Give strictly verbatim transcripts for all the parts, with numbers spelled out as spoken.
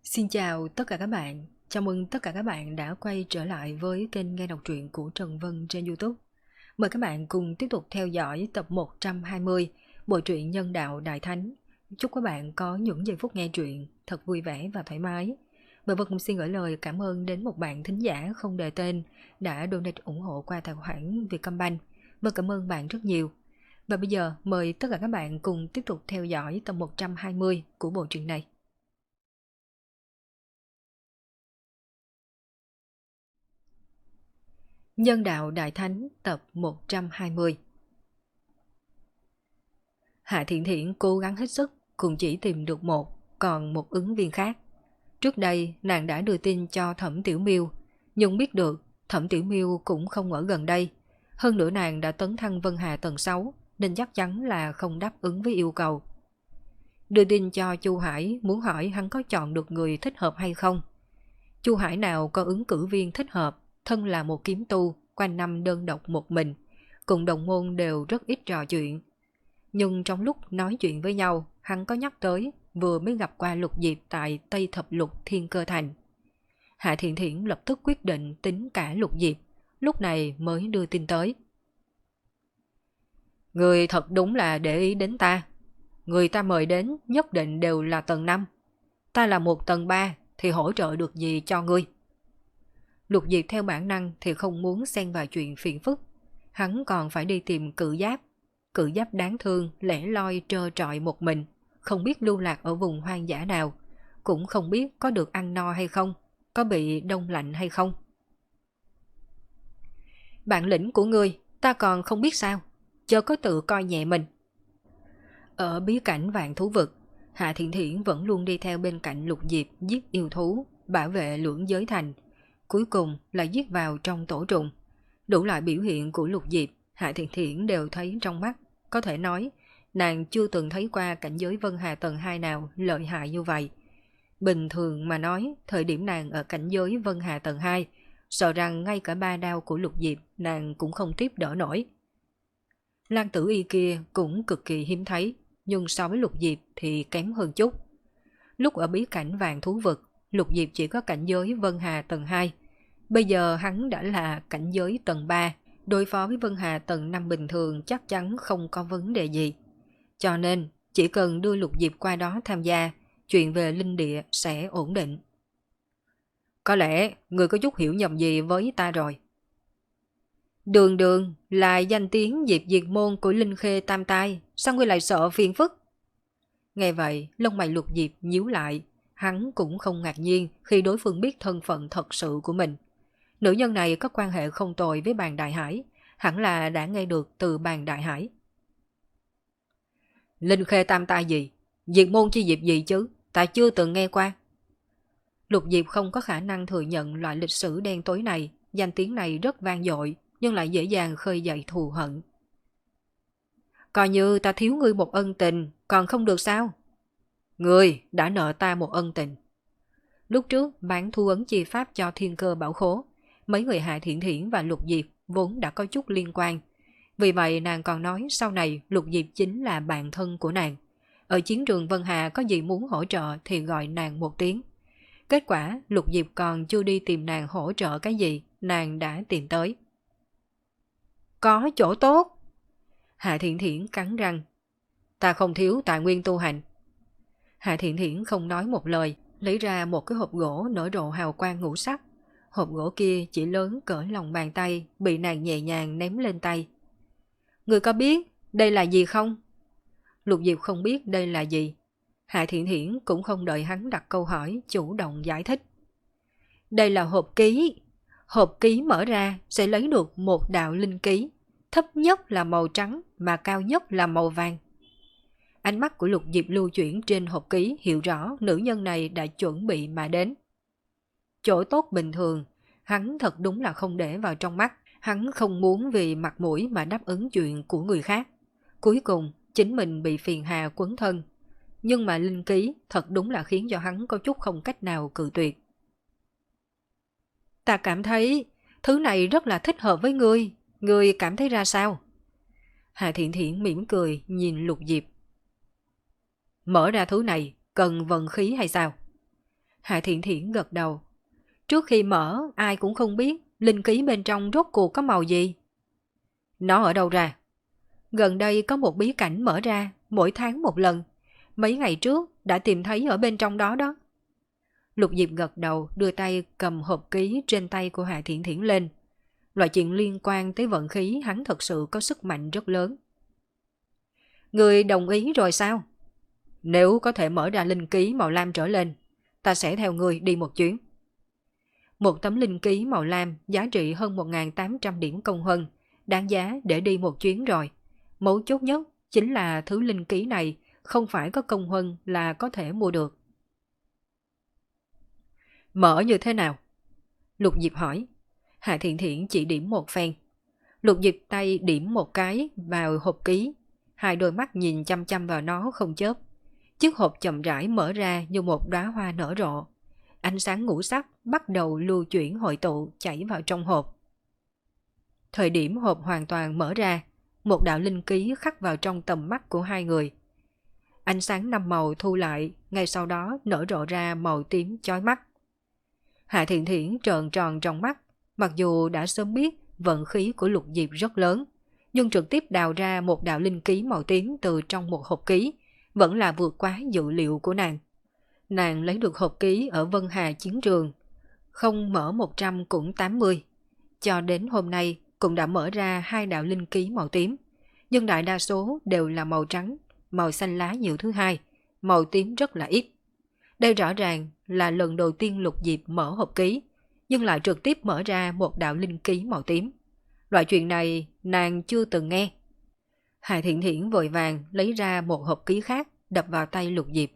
Xin chào tất cả các bạn, chào mừng tất cả các bạn đã quay trở lại với kênh nghe đọc truyện của Trần Vân trên YouTube. Mời các bạn cùng tiếp tục theo dõi tập một trăm hai mươi bộ truyện Nhân Đạo Đại Thánh. Chúc các bạn có những giây phút nghe truyện thật vui vẻ và thoải mái. Và Vân cũng xin gửi lời cảm ơn đến một bạn thính giả không đề tên đã donate ủng hộ qua tài khoản Vietcombank. Vân cảm ơn bạn rất nhiều. Và bây giờ mời tất cả các bạn cùng tiếp tục theo dõi tập một trăm hai mươi của bộ truyện này. Nhân Đạo Đại Thánh tập một trăm hai mươi. Hạ Thiện Thiện cố gắng hết sức cũng chỉ tìm được một, còn một ứng viên khác. Trước đây nàng đã đưa tin cho Thẩm Tiểu Miêu, nhưng biết được Thẩm Tiểu Miêu cũng không ở gần đây. Hơn nữa nàng đã tấn thăng Vân Hà tầng sáu nên chắc chắn là không đáp ứng với yêu cầu. Đưa tin cho Chu Hải muốn hỏi hắn có chọn được người thích hợp hay không. Chu Hải nào có ứng cử viên thích hợp, thân là một kiếm tu, quanh năm đơn độc một mình, cùng đồng môn đều rất ít trò chuyện. Nhưng trong lúc nói chuyện với nhau, hắn có nhắc tới vừa mới gặp qua Lục Diệp tại Tây Thập Lục Thiên Cơ Thành. Hạ Thiện Thiện lập tức quyết định tính cả Lục Diệp, lúc này mới đưa tin tới. Người thật đúng là để ý đến ta. Người ta mời đến nhất định đều là tầng năm. Ta là một tầng ba thì hỗ trợ được gì cho ngươi? Lục Diệp theo bản năng thì không muốn xen vào chuyện phiền phức. Hắn còn phải đi tìm Cự Giáp. Cự Giáp đáng thương, lẻ loi trơ trọi một mình, không biết lưu lạc ở vùng hoang dã nào, cũng không biết có được ăn no hay không, có bị đông lạnh hay không. Bản lĩnh của ngươi, ta còn không biết sao, chớ có tự coi nhẹ mình. Ở bí cảnh Vạn Thú Vực, Hạ Thiện Thiện vẫn luôn đi theo bên cạnh Lục Diệp giết yêu thú, bảo vệ lưỡng giới thành. Cuối cùng là giết vào trong tổ trùng. Đủ loại biểu hiện của Lục Diệp, Hạ Thiện Thiện đều thấy trong mắt. Có thể nói, nàng chưa từng thấy qua cảnh giới Vân Hà tầng hai nào lợi hại như vậy. Bình thường mà nói, thời điểm nàng ở cảnh giới Vân Hà tầng hai, sợ rằng ngay cả ba đao của Lục Diệp nàng cũng không tiếp đỡ nổi. Lan Tử Y kia cũng cực kỳ hiếm thấy, nhưng so với Lục Diệp thì kém hơn chút. Lúc ở bí cảnh Vạn Thú Vực, Lục Diệp chỉ có cảnh giới Vân Hà tầng hai. Bây giờ hắn đã là cảnh giới tầng ba, đối phó với Vân Hà tầng năm bình thường chắc chắn không có vấn đề gì. Cho nên, chỉ cần đưa Lục Diệp qua đó tham gia, chuyện về linh địa sẽ ổn định. Có lẽ người có chút hiểu nhầm gì với ta rồi. Đường Đường là danh tiếng Diệp Diệt Môn của Linh Khê Tam Tai, sao ngươi lại sợ phiền phức? Nghe vậy, lông mày Lục Diệp nhíu lại, hắn cũng không ngạc nhiên khi đối phương biết thân phận thật sự của mình. Nữ nhân này có quan hệ không tồi với Bàn Đại Hải, hẳn là đã nghe được từ Bàn Đại Hải. Linh Khê Tam Tai gì? Diệt Môn chi Diệp gì chứ? Ta chưa từng nghe qua. Lục Diệp không có khả năng thừa nhận loại lịch sử đen tối này, danh tiếng này rất vang dội, nhưng lại dễ dàng khơi dậy thù hận. Coi như ta thiếu ngươi một ân tình, còn không được sao? Ngươi đã nợ ta một ân tình. Lúc trước bán thu ấn chi pháp cho Thiên Cơ Bảo Khố, mấy người Hạ Thiện Thiện và Lục Diệp vốn đã có chút liên quan. Vì vậy nàng còn nói sau này Lục Diệp chính là bạn thân của nàng. Ở chiến trường Vân Hà có gì muốn hỗ trợ thì gọi nàng một tiếng. Kết quả Lục Diệp còn chưa đi tìm nàng hỗ trợ cái gì, nàng đã tìm tới. Có chỗ tốt. Hạ Thiện Thiện cắn răng. Ta không thiếu tài nguyên tu hành. Hạ Thiện Thiện không nói một lời, lấy ra một cái hộp gỗ nở rộ hào quang ngũ sắc. Hộp gỗ kia chỉ lớn cỡ lòng bàn tay, bị nàng nhẹ nhàng ném lên tay. Người có biết đây là gì không? Lục Diệp không biết đây là gì. Hạ Thiện Thiện cũng không đợi hắn đặt câu hỏi, chủ động giải thích. Đây là hộp ký. Hộp ký mở ra sẽ lấy được một đạo linh ký. Thấp nhất là màu trắng mà cao nhất là màu vàng. Ánh mắt của Lục Diệp lưu chuyển trên hộp ký hiểu rõ nữ nhân này đã chuẩn bị mà đến. Chỗ tốt bình thường, hắn thật đúng là không để vào trong mắt. Hắn không muốn vì mặt mũi mà đáp ứng chuyện của người khác. Cuối cùng, chính mình bị phiền hà quấn thân. Nhưng mà linh ký thật đúng là khiến cho hắn có chút không cách nào cự tuyệt. Ta cảm thấy thứ này rất là thích hợp với ngươi. Ngươi cảm thấy ra sao? Hạ Thiện Thiện mỉm cười nhìn Lục Diệp. Mở ra thứ này cần vận khí hay sao? Hạ Thiện Thiển gật đầu. Trước khi mở, ai cũng không biết linh ký bên trong rốt cuộc có màu gì. Nó ở đâu ra? Gần đây có một bí cảnh mở ra, mỗi tháng một lần. Mấy ngày trước đã tìm thấy ở bên trong đó đó. Lục Diệp gật đầu, đưa tay cầm hộp ký trên tay của Hạ Thiện Thiển lên. Loại chuyện liên quan tới vận khí hắn thật sự có sức mạnh rất lớn. Người đồng ý rồi sao? Nếu có thể mở ra linh ký màu lam trở lên, ta sẽ theo người đi một chuyến. Một tấm linh ký màu lam giá trị hơn một nghìn tám trăm điểm công huân, đáng giá để đi một chuyến rồi. Mấu chốt nhất chính là thứ linh ký này không phải có công huân là có thể mua được. Mở như thế nào? Lục Diệp hỏi. Hạ Thiện Thiển chỉ điểm một phen. Lục Diệp tay điểm một cái vào hộp ký. Hai đôi mắt nhìn chăm chăm vào nó không chớp. Chiếc hộp chậm rãi mở ra như một đóa hoa nở rộ. Ánh sáng ngũ sắc bắt đầu lưu chuyển hội tụ chảy vào trong hộp. Thời điểm hộp hoàn toàn mở ra, một đạo linh ký khắc vào trong tầm mắt của hai người. Ánh sáng năm màu thu lại, ngay sau đó nở rộ ra màu tím chói mắt. Hạ Thiện Thiển trợn tròn trong mắt, mặc dù đã sớm biết vận khí của Lục Diệp rất lớn, nhưng trực tiếp đào ra một đạo linh ký màu tím từ trong một hộp ký, vẫn là vượt quá dự liệu của nàng. Nàng lấy được hộp ký ở Vân Hà chiến trường, không mở một trăm cũng tám mươi. Cho đến hôm nay cũng đã mở ra hai đạo linh ký màu tím, nhưng đại đa số đều là màu trắng, màu xanh lá nhiều thứ hai, màu tím rất là ít. Đây rõ ràng là lần đầu tiên Lục Diệp mở hộp ký, nhưng lại trực tiếp mở ra một đạo linh ký màu tím. Loại chuyện này nàng chưa từng nghe. Hạ Thiện Thiển vội vàng lấy ra một hộp ký khác đập vào tay Lục Diệp.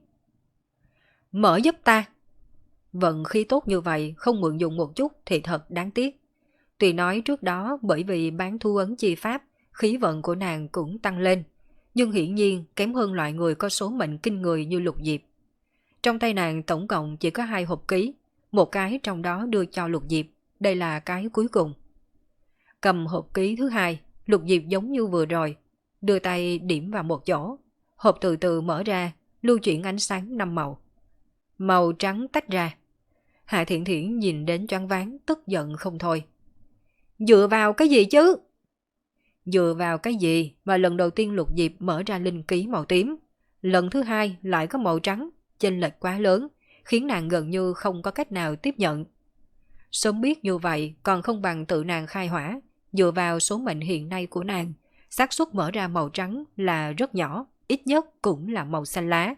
Mở giúp ta. Vận khí tốt như vậy không mượn dùng một chút thì thật đáng tiếc. Tuy nói trước đó bởi vì bán thu ấn chi pháp, khí vận của nàng cũng tăng lên, nhưng hiển nhiên kém hơn loại người có số mệnh kinh người như Lục Diệp. Trong tay nàng tổng cộng chỉ có hai hộp ký, một cái trong đó đưa cho Lục Diệp, đây là cái cuối cùng. Cầm hộp ký thứ hai, Lục Diệp giống như vừa rồi, đưa tay điểm vào một chỗ, hộp từ từ mở ra, lưu chuyển ánh sáng năm màu. Màu trắng tách ra. Hạ Thiện Thiển nhìn đến choáng váng, tức giận không thôi. Dựa vào cái gì chứ? Dựa vào cái gì mà lần đầu tiên Lục Diệp mở ra linh ký màu tím, lần thứ hai lại có màu trắng, chênh lệch quá lớn, khiến nàng gần như không có cách nào tiếp nhận. Sớm biết như vậy còn không bằng tự nàng khai hỏa, dựa vào số mệnh hiện nay của nàng, xác suất mở ra màu trắng là rất nhỏ, ít nhất cũng là màu xanh lá.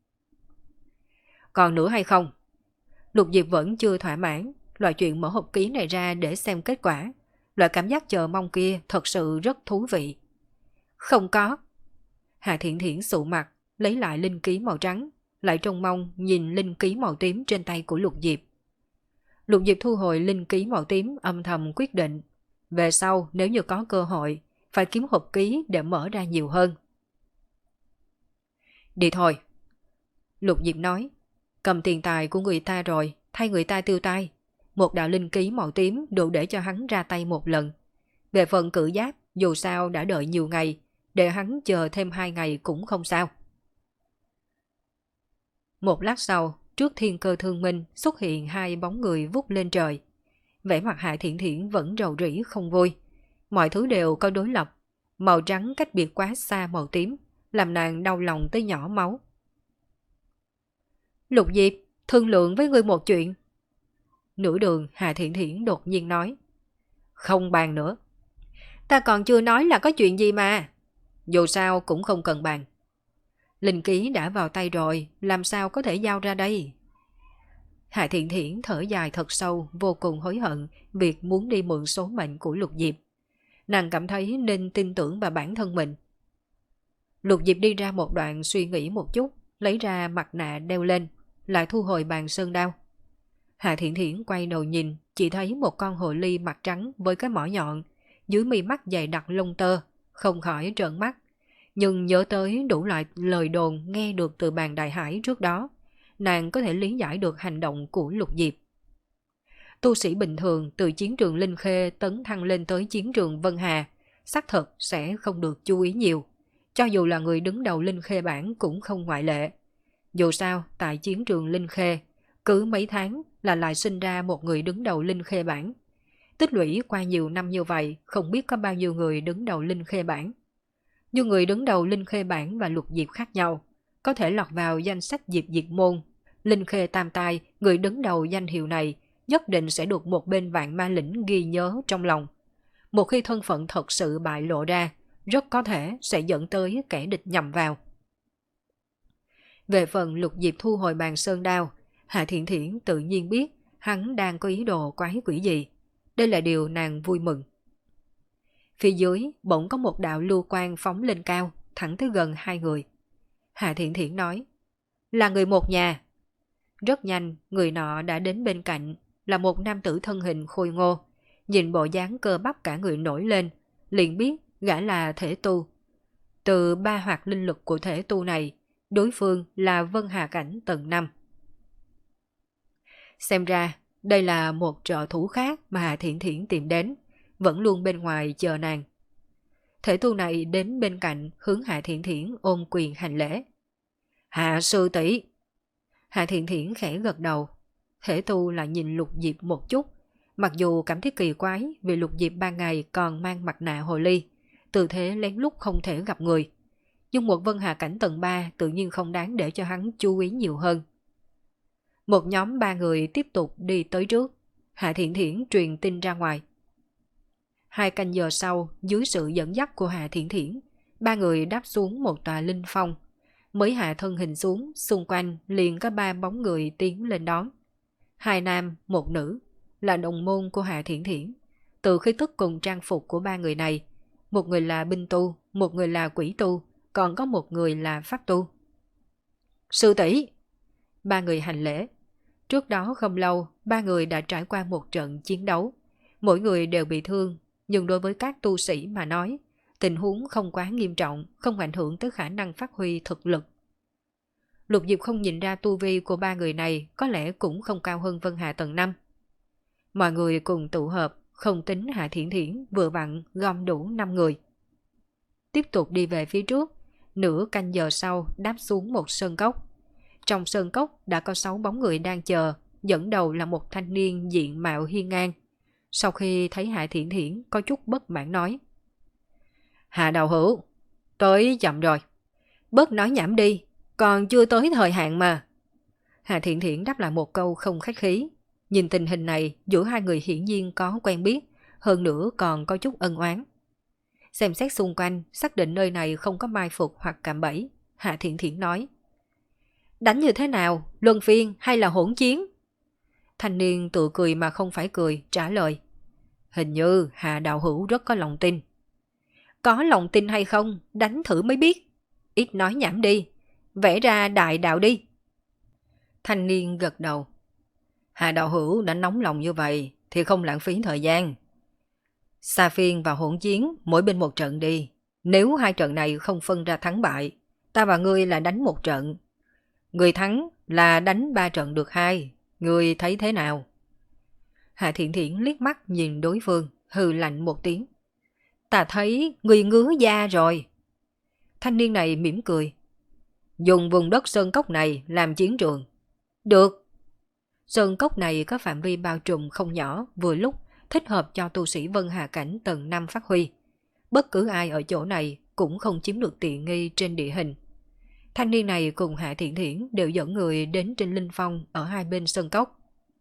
Còn nữa hay không? Lục Diệp vẫn chưa thỏa mãn, loại chuyện mở hộp ký này ra để xem kết quả. Loại cảm giác chờ mong kia thật sự rất thú vị. Không có. Hạ Thiện Thiển sụ mặt, lấy lại linh ký màu trắng, lại trông mong nhìn linh ký màu tím trên tay của Lục Diệp. Lục Diệp thu hồi linh ký màu tím, âm thầm quyết định. Về sau nếu như có cơ hội, phải kiếm hộp ký để mở ra nhiều hơn. Đi thôi. Lục Diệp nói, cầm tiền tài của người ta rồi, thay người ta tiêu tai. Một đạo linh ký màu tím đủ để cho hắn ra tay một lần. Về phần cử giáp, dù sao đã đợi nhiều ngày, để hắn chờ thêm hai ngày cũng không sao. Một lát sau, trước thiên cơ thương minh xuất hiện hai bóng người vút lên trời. Vẻ mặt Hạ Thiện Thiển vẫn rầu rĩ không vui. Mọi thứ đều có đối lập. Màu trắng cách biệt quá xa màu tím, làm nàng đau lòng tới nhỏ máu. Lục Diệp, thương lượng với ngươi một chuyện. Nửa đường Hạ Thiện Thiển đột nhiên nói. Không bàn nữa. Ta còn chưa nói là có chuyện gì mà. Dù sao cũng không cần bàn. Linh ký đã vào tay rồi, làm sao có thể giao ra đây? Hạ Thiện Thiển thở dài thật sâu, vô cùng hối hận việc muốn đi mượn số mệnh của Lục Diệp. Nàng cảm thấy nên tin tưởng vào bản thân mình. Lục Diệp đi ra một đoạn suy nghĩ một chút, lấy ra mặt nạ đeo lên, lại thu hồi bàn sơn đao. Hạ Thiện Thiển quay đầu nhìn, chỉ thấy một con hồ ly mặt trắng với cái mỏ nhọn, dưới mi mắt dày đặc lông tơ, không khỏi trợn mắt. Nhưng nhớ tới đủ loại lời đồn nghe được từ bàn đại hải trước đó, nàng có thể lý giải được hành động của Lục Diệp. Tu sĩ bình thường từ chiến trường Linh Khê tấn thăng lên tới chiến trường Vân Hà, xác thực sẽ không được chú ý nhiều. Cho dù là người đứng đầu Linh Khê bản cũng không ngoại lệ. Dù sao, tại chiến trường Linh Khê, Cứ mấy tháng là lại sinh ra một người đứng đầu Linh Khê Bảng. Tích lũy qua nhiều năm như vậy, không biết có bao nhiêu người đứng đầu Linh Khê Bảng. Nhưng người đứng đầu Linh Khê Bảng và Lục Diệp khác nhau, có thể lọt vào danh sách Diệp Diệt Môn. Linh Khê Tam Tai, người đứng đầu danh hiệu này, nhất định sẽ được một bên Vạn Ma Lĩnh ghi nhớ trong lòng. Một khi thân phận thật sự bại lộ ra, rất có thể sẽ dẫn tới kẻ địch nhằm vào. Về phần Lục Diệp thu hồi bàn sơn đao, Hạ Thiện Thiển tự nhiên biết hắn đang có ý đồ quái quỷ gì. Đây là điều nàng vui mừng. Phía dưới bỗng có một đạo lưu quang phóng lên cao, thẳng tới gần hai người. Hạ Thiện Thiển nói, là người một nhà. Rất nhanh, người nọ đã đến bên cạnh, là một nam tử thân hình khôi ngô. Nhìn bộ dáng cơ bắp cả người nổi lên, liền biết gã là thể tu. Từ ba hoạt linh lực của thể tu này, đối phương là Vân Hà Cảnh tầng năm. Xem ra, đây là một trợ thủ khác mà Hạ Thiện Thiển tìm đến, vẫn luôn bên ngoài chờ nàng. Thể tu này đến bên cạnh hướng Hạ Thiện Thiển ôm quyền hành lễ. Hạ sư tỷ. Hạ Thiện Thiển khẽ gật đầu. Thể tu là nhìn Lục Diệp một chút, mặc dù cảm thấy kỳ quái vì Lục Diệp ban ngày còn mang mặt nạ hồ ly, tư thế lén lút không thể gặp người. Nhưng một Vân Hà Cảnh tầng ba tự nhiên không đáng để cho hắn chú ý nhiều hơn. Một nhóm ba người tiếp tục đi tới trước, Hạ Thiện Thiển truyền tin ra ngoài. Hai canh giờ sau, dưới sự dẫn dắt của Hạ Thiện Thiển, ba người đáp xuống một tòa linh phong. Mới hạ thân hình xuống, xung quanh liền có ba bóng người tiến lên đón. Hai nam, một nữ, là đồng môn của Hạ Thiện Thiển. Từ khí tức cùng trang phục của ba người này, một người là binh tu, một người là quỷ tu, còn có một người là pháp tu. Sư tỷ. Ba người hành lễ. Trước đó không lâu, ba người đã trải qua một trận chiến đấu. Mỗi người đều bị thương, nhưng đối với các tu sĩ mà nói, tình huống không quá nghiêm trọng, không ảnh hưởng tới khả năng phát huy thực lực. Lục Diệp không nhìn ra tu vi của ba người này có lẽ cũng không cao hơn Vân Hà tầng năm. Mọi người cùng tụ hợp, không tính Hạ Thiện Thiển vừa vặn gom đủ năm người. Tiếp tục đi về phía trước, nửa canh giờ sau đáp xuống một sơn cốc. Trong sơn cốc đã có sáu bóng người đang chờ, dẫn đầu là một thanh niên diện mạo hiên ngang. Sau khi thấy Hạ Thiện Thiển có chút bất mãn nói. Hạ đạo hữu, tới chậm rồi. Bớt nói nhảm đi, còn chưa tới thời hạn mà. Hạ Thiện Thiển đáp lại một câu không khách khí. Nhìn tình hình này, giữa hai người hiển nhiên có quen biết, hơn nữa còn có chút ân oán. Xem xét xung quanh, xác định nơi này không có mai phục hoặc cạm bẫy, Hạ Thiện Thiển nói. Đánh như thế nào, luân phiên hay là hỗn chiến? Thanh niên tự cười mà không phải cười, trả lời. Hình như Hạ đạo hữu rất có lòng tin. Có lòng tin hay không, đánh thử mới biết. Ít nói nhảm đi, vẽ ra đại đạo đi. Thanh niên gật đầu. Hạ đạo hữu đã nóng lòng như vậy thì không lãng phí thời gian. Sa phiên và hỗn chiến mỗi bên một trận đi. Nếu hai trận này không phân ra thắng bại, ta và ngươi là đánh một trận. Người thắng là đánh ba trận được hai. Ngươi thấy thế nào? Hạ Thiện Thiển liếc mắt nhìn đối phương, hừ lạnh một tiếng. Ta thấy ngươi ngứa da rồi. Thanh niên này mỉm cười. Dùng vùng đất sơn cốc này làm chiến trường. Được. Sơn cốc này có phạm vi bao trùm không nhỏ, vừa lúc thích hợp cho tu sĩ Vân Hà Cảnh tầng năm phát huy. Bất cứ ai ở chỗ này cũng không chiếm được tiện nghi trên địa hình. Thanh niên này cùng Hạ Thiện Thiển đều dẫn người đến trên linh phong ở hai bên sơn cốc.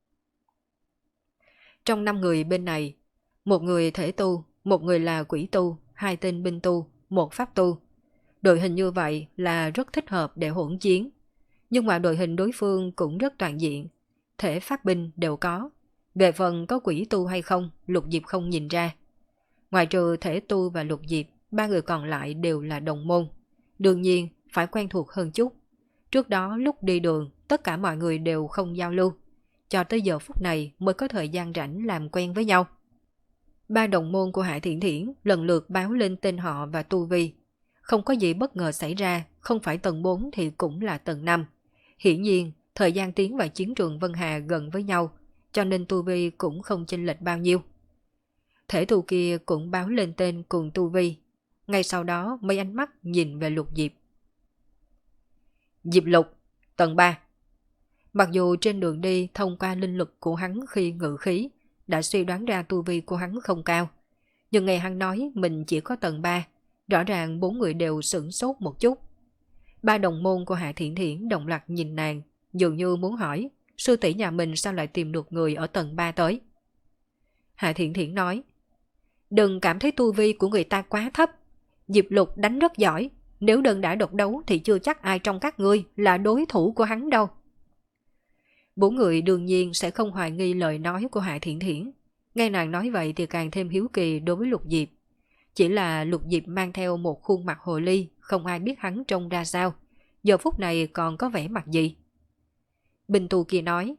Trong năm người bên này, một người thể tu, một người là quỷ tu, hai tên binh tu, một pháp tu. Đội hình như vậy là rất thích hợp để hỗn chiến. Nhưng mà đội hình đối phương cũng rất toàn diện. Thể pháp binh đều có. Về phần có quỷ tu hay không, Lục Diệp không nhìn ra. Ngoài trừ thể tu và Lục Diệp, ba người còn lại đều là đồng môn. Đương nhiên, phải quen thuộc hơn chút. Trước đó lúc đi đường, tất cả mọi người đều không giao lưu. Cho tới giờ phút này mới có thời gian rảnh làm quen với nhau. Ba đồng môn của Hạ Thiện Thiển lần lượt báo lên tên họ và tu vi. Không có gì bất ngờ xảy ra, không phải tầng bốn thì cũng là tầng năm. Hiển nhiên, thời gian tiến vào chiến trường Vân Hà gần với nhau, cho nên tu vi cũng không chênh lệch bao nhiêu. Thể tu kia cũng báo lên tên cùng tu vi. Ngay sau đó mấy ánh mắt nhìn về Lục Diệp. Diệp Lục, tầng ba. Mặc dù trên đường đi thông qua linh lực của hắn khi ngự khí, đã suy đoán ra tu vi của hắn không cao. Nhưng nghe hắn nói mình chỉ có tầng ba, rõ ràng bốn người đều sửng sốt một chút. Ba đồng môn của Hạ Thiển Thiển đồng loạt nhìn nàng, dường như muốn hỏi, sư tỷ nhà mình sao lại tìm được người ở tầng ba tới. Hạ Thiển Thiển nói, đừng cảm thấy tu vi của người ta quá thấp. Diệp Lục đánh rất giỏi, nếu đơn đã độc đấu thì chưa chắc ai trong các ngươi là đối thủ của hắn đâu. Bốn người đương nhiên sẽ không hoài nghi lời nói của Hạ Thiển Thiển. Nghe nàng nói vậy thì càng thêm hiếu kỳ đối với Lục Diệp. Chỉ là Lục Diệp mang theo một khuôn mặt hồ ly, không ai biết hắn trông ra sao. Giờ phút này còn có vẻ mặt gì? Bình tu kia nói,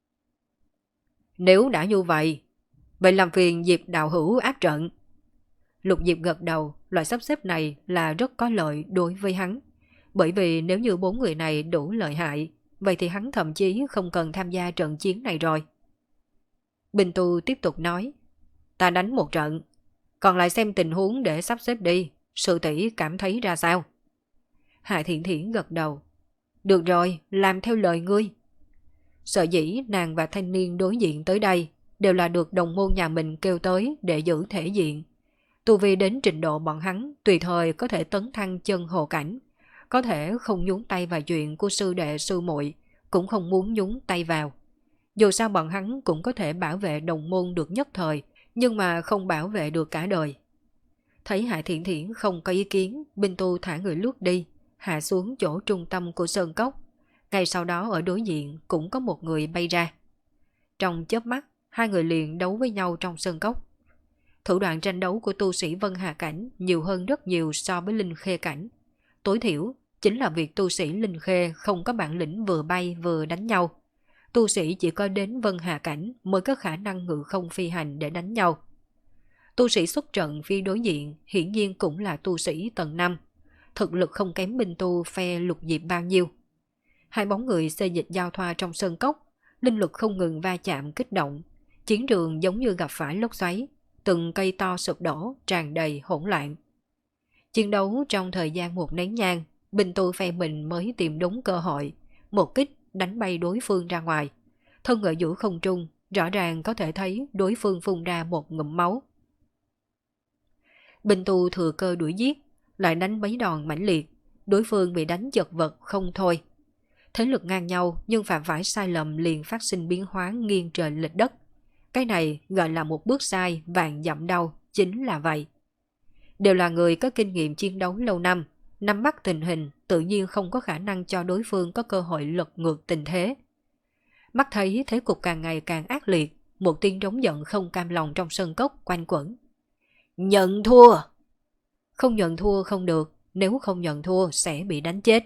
nếu đã như vậy, vậy làm phiền Diệp đạo hữu áp trận. Lục Diệp gật đầu, loại sắp xếp này là rất có lợi đối với hắn. Bởi vì nếu như bốn người này đủ lợi hại, vậy thì hắn thậm chí không cần tham gia trận chiến này rồi. Bình tu tiếp tục nói, ta đánh một trận, còn lại xem tình huống để sắp xếp đi, sư tỷ cảm thấy ra sao? Hạ Thiển Thiển gật đầu, được rồi, làm theo lời ngươi. Sở dĩ nàng và thanh niên đối diện tới đây đều là được đồng môn nhà mình kêu tới để giữ thể diện. Tu vi đến trình độ bọn hắn tùy thời có thể tấn thăng chân hồ cảnh, có thể không nhúng tay vào chuyện của sư đệ sư muội, cũng không muốn nhúng tay vào. Dù sao bọn hắn cũng có thể bảo vệ đồng môn được nhất thời, nhưng mà không bảo vệ được cả đời. Thấy Hạ Thiển Thiển không có ý kiến, Binh Tu thả người lướt đi, hạ xuống chỗ trung tâm của sơn cốc. Ngay sau đó ở đối diện cũng có một người bay ra. Trong chớp mắt, hai người liền đấu với nhau trong sơn cốc. Thủ đoạn tranh đấu của tu sĩ Vân Hà Cảnh nhiều hơn rất nhiều so với Linh Khê Cảnh. Tối thiểu chính là việc tu sĩ Linh Khê không có bản lĩnh vừa bay vừa đánh nhau. Tu sĩ chỉ có đến Vân Hà Cảnh mới có khả năng ngự không phi hành để đánh nhau. Tu sĩ xuất trận phía đối diện hiển nhiên cũng là tu sĩ tầng năm. Thực lực không kém binh tu phe Lục Diệp bao nhiêu. Hai bóng người xê dịch giao thoa trong sơn cốc, linh lực không ngừng va chạm kích động. Chiến trường giống như gặp phải lốc xoáy, từng cây to sụp đổ, tràn đầy hỗn loạn. Chiến đấu trong thời gian một nén nhang, binh tu phe mình mới tìm đúng cơ hội, một kích đánh bay đối phương ra ngoài. Thân ở giữa không trung, rõ ràng có thể thấy đối phương phun ra một ngụm máu. Binh tu thừa cơ đuổi giết, lại đánh mấy đòn mãnh liệt, đối phương bị đánh chật vật không thôi. Thế lực ngang nhau nhưng phạm phải sai lầm liền phát sinh biến hóa nghiêng trời lệch đất. Cái này gọi là một bước sai vạn dặm đau, chính là vậy. Đều là người có kinh nghiệm chiến đấu lâu năm, nắm bắt tình hình tự nhiên không có khả năng cho đối phương có cơ hội lật ngược tình thế. Mắt thấy thế cục càng ngày càng ác liệt, một tiếng trống giận không cam lòng trong sân cốc quanh quẩn. Nhận thua! Không nhận thua không được, nếu không nhận thua sẽ bị đánh chết.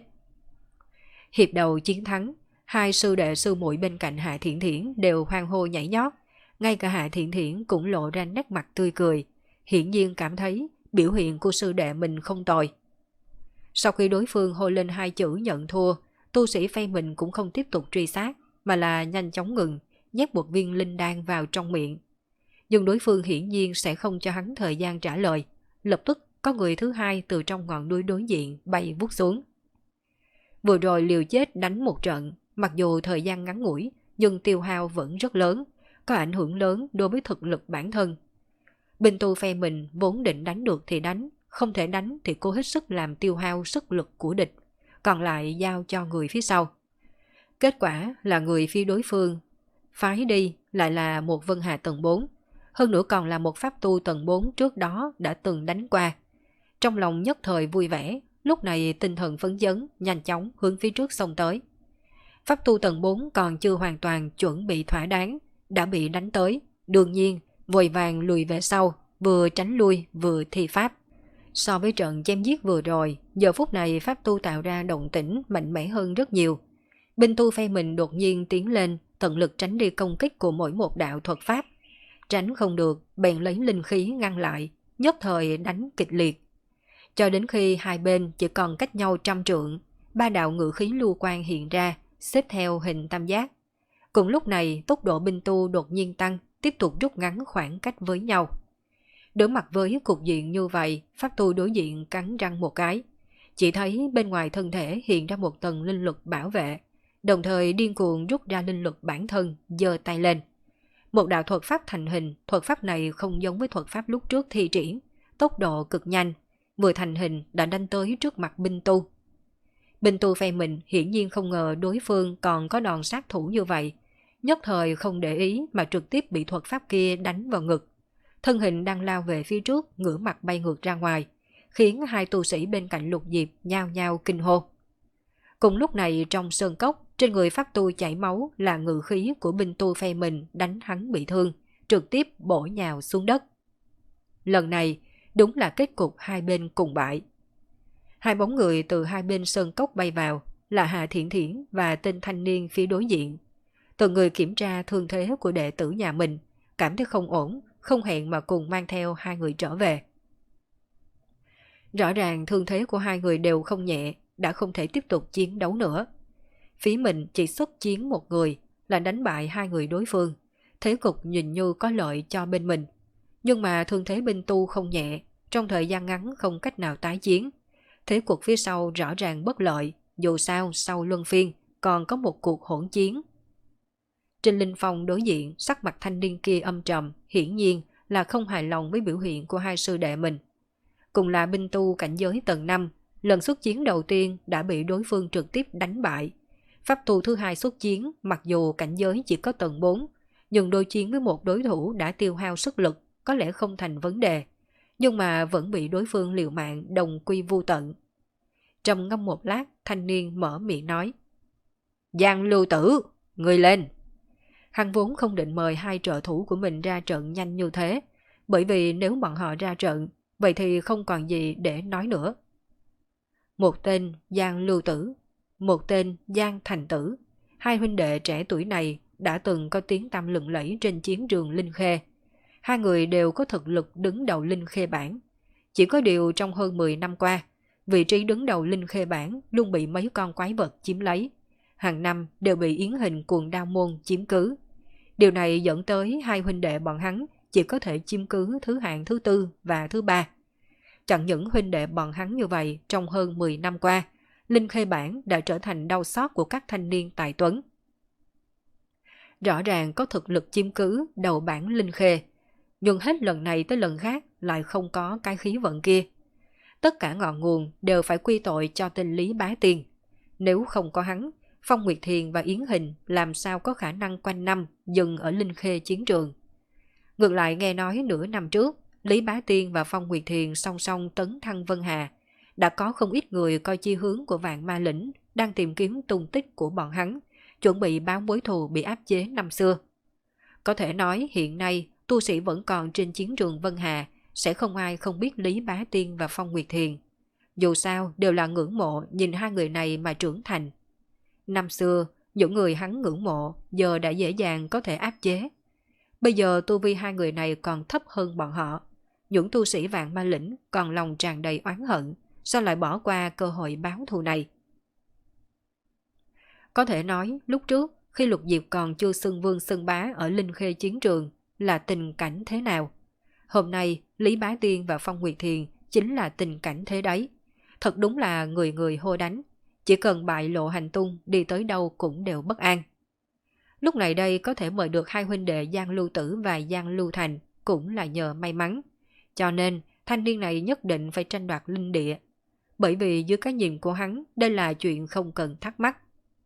Hiệp đầu chiến thắng, hai sư đệ sư muội bên cạnh Hạ Thiển Thiển đều hoan hô nhảy nhót. Ngay cả Hạ Thiển Thiển cũng lộ ra nét mặt tươi cười, hiển nhiên cảm thấy biểu hiện của sư đệ mình không tồi. Sau khi đối phương hô lên hai chữ nhận thua, tu sĩ phe mình cũng không tiếp tục truy sát, mà là nhanh chóng ngừng, nhét một viên linh đan vào trong miệng. Nhưng đối phương hiển nhiên sẽ không cho hắn thời gian trả lời, lập tức có người thứ hai từ trong ngọn núi đối diện bay vút xuống. Vừa rồi liều chết đánh một trận, mặc dù thời gian ngắn ngủi, nhưng tiêu hao vẫn rất lớn, có ảnh hưởng lớn đối với thực lực bản thân. Binh tu phe mình vốn định đánh được thì đánh, không thể đánh thì cố hết sức làm tiêu hao sức lực của địch, còn lại giao cho người phía sau. Kết quả là người phía đối phương phái đi lại là một Vân Hà tầng bốn, hơn nữa còn là một pháp tu tầng bốn trước đó đã từng đánh qua. Trong lòng nhất thời vui vẻ, lúc này tinh thần phấn chấn, nhanh chóng hướng phía trước xông tới. Pháp tu tầng bốn còn chưa hoàn toàn chuẩn bị thỏa đáng, đã bị đánh tới, đương nhiên vội vàng lùi về sau, vừa tránh lui vừa thi pháp. So với trận chém giết vừa rồi, giờ phút này pháp tu tạo ra động tĩnh mạnh mẽ hơn rất nhiều. Binh tu phe mình đột nhiên tiến lên, tận lực tránh đi công kích của mỗi một đạo thuật pháp. Tránh không được, bèn lấy linh khí ngăn lại, nhất thời đánh kịch liệt. Cho đến khi hai bên chỉ còn cách nhau trăm trượng, ba đạo ngự khí lưu quang hiện ra, xếp theo hình tam giác. Cùng lúc này, tốc độ binh tu đột nhiên tăng, tiếp tục rút ngắn khoảng cách với nhau. Đối mặt với cục diện như vậy, pháp tu đối diện cắn răng một cái. Chỉ thấy bên ngoài thân thể hiện ra một tầng linh lực bảo vệ, đồng thời điên cuồng rút ra linh lực bản thân, giơ tay lên. Một đạo thuật pháp thành hình, thuật pháp này không giống với thuật pháp lúc trước thi triển, tốc độ cực nhanh, vừa thành hình đã đánh tới trước mặt binh tu. Binh tu phe mình hiển nhiên không ngờ đối phương còn có đòn sát thủ như vậy, nhất thời không để ý mà trực tiếp bị thuật pháp kia đánh vào ngực. Thân hình đang lao về phía trước, ngửa mặt bay ngược ra ngoài, khiến hai tu sĩ bên cạnh Lục Diệp nhao nhao kinh hô. Cùng lúc này trong sơn cốc, trên người pháp tu chảy máu là ngự khí của binh tu phe mình đánh hắn bị thương, trực tiếp bổ nhào xuống đất. Lần này đúng là kết cục hai bên cùng bại. Hai bóng người từ hai bên sơn cốc bay vào là Hà Thiển Thiển và tên thanh niên phía đối diện. Từng người kiểm tra thương thế của đệ tử nhà mình, cảm thấy không ổn, không hẹn mà cùng mang theo hai người trở về. Rõ ràng thương thế của hai người đều không nhẹ, đã không thể tiếp tục chiến đấu nữa. Phía mình chỉ xuất chiến một người là đánh bại hai người đối phương, thế cục nhìn như có lợi cho bên mình. Nhưng mà thương thế binh tu không nhẹ, trong thời gian ngắn không cách nào tái chiến. Thế cuộc phía sau rõ ràng bất lợi, dù sao sau luân phiên còn có một cuộc hỗn chiến. Trình Linh Phong đối diện, sắc mặt thanh niên kia âm trầm, hiển nhiên là không hài lòng với biểu hiện của hai sư đệ mình. Cùng là binh tu cảnh giới tầng năm, lần xuất chiến đầu tiên đã bị đối phương trực tiếp đánh bại. Pháp tu thứ hai xuất chiến, mặc dù cảnh giới chỉ có tầng bốn, nhưng đối chiến với một đối thủ đã tiêu hao sức lực, có lẽ không thành vấn đề, nhưng mà vẫn bị đối phương liều mạng đồng quy vu tận. Trầm ngâm một lát, thanh niên mở miệng nói: Giang Lưu Tử, người lên. Hắn vốn không định mời hai trợ thủ của mình ra trận nhanh như thế, bởi vì nếu bọn họ ra trận, vậy thì không còn gì để nói nữa. Một tên Giang Lưu Tử, một tên Giang Thành Tử, hai huynh đệ trẻ tuổi này đã từng có tiếng tăm lừng lẫy trên chiến trường Linh Khê. Hai người đều có thực lực đứng đầu Linh Khê bảng. Chỉ có điều trong hơn mười năm qua, vị trí đứng đầu Linh Khê bảng luôn bị mấy con quái vật chiếm lấy. Hàng năm đều bị Yến Hình Cuồng Đao Môn chiếm cứ. Điều này dẫn tới hai huynh đệ bọn hắn chỉ có thể chiếm cứ thứ hạng thứ tư và thứ ba. Chẳng những huynh đệ bọn hắn như vậy, trong hơn mười năm qua, Linh Khê bảng đã trở thành đau xót của các thanh niên tài tuấn. Rõ ràng có thực lực chiếm cứ đầu bảng Linh Khê, nhưng hết lần này tới lần khác lại không có cái khí vận kia. Tất cả ngọn nguồn đều phải quy tội cho tên Lý Bá Tiên. Nếu không có hắn, Phong Nguyệt Thiền và Yến Hình làm sao có khả năng quanh năm dừng ở Linh Khê chiến trường. Ngược lại nghe nói nửa năm trước, Lý Bá Tiên và Phong Nguyệt Thiền song song tấn thăng Vân Hà. Đã có không ít người coi chi hướng của Vạn Ma Lĩnh đang tìm kiếm tung tích của bọn hắn, chuẩn bị báo mối thù bị áp chế năm xưa. Có thể nói hiện nay tu sĩ vẫn còn trên chiến trường Vân Hà, sẽ không ai không biết Lý Bá Tiên và Phong Nguyệt Thiền. Dù sao đều là ngưỡng mộ nhìn hai người này mà trưởng thành. Năm xưa, những người hắn ngưỡng mộ giờ đã dễ dàng có thể áp chế. Bây giờ tu vi hai người này còn thấp hơn bọn họ. Những tu sĩ Vạn Ma Lĩnh còn lòng tràn đầy oán hận, sao lại bỏ qua cơ hội báo thù này? Có thể nói lúc trước khi Lục Diệp còn chưa xưng vương xưng bá ở Linh Khê chiến trường là tình cảnh thế nào? Hôm nay Lý Bá Tiên và Phong Nguyệt Thiền chính là tình cảnh thế đấy. Thật đúng là người người hô đánh, chỉ cần bại lộ hành tung đi tới đâu cũng đều bất an. Lúc này đây có thể mời được hai huynh đệ Giang Lưu Tử và Giang Lưu Thành cũng là nhờ may mắn. Cho nên thanh niên này nhất định phải tranh đoạt linh địa. Bởi vì dưới cái nhìn của hắn đây là chuyện không cần thắc mắc.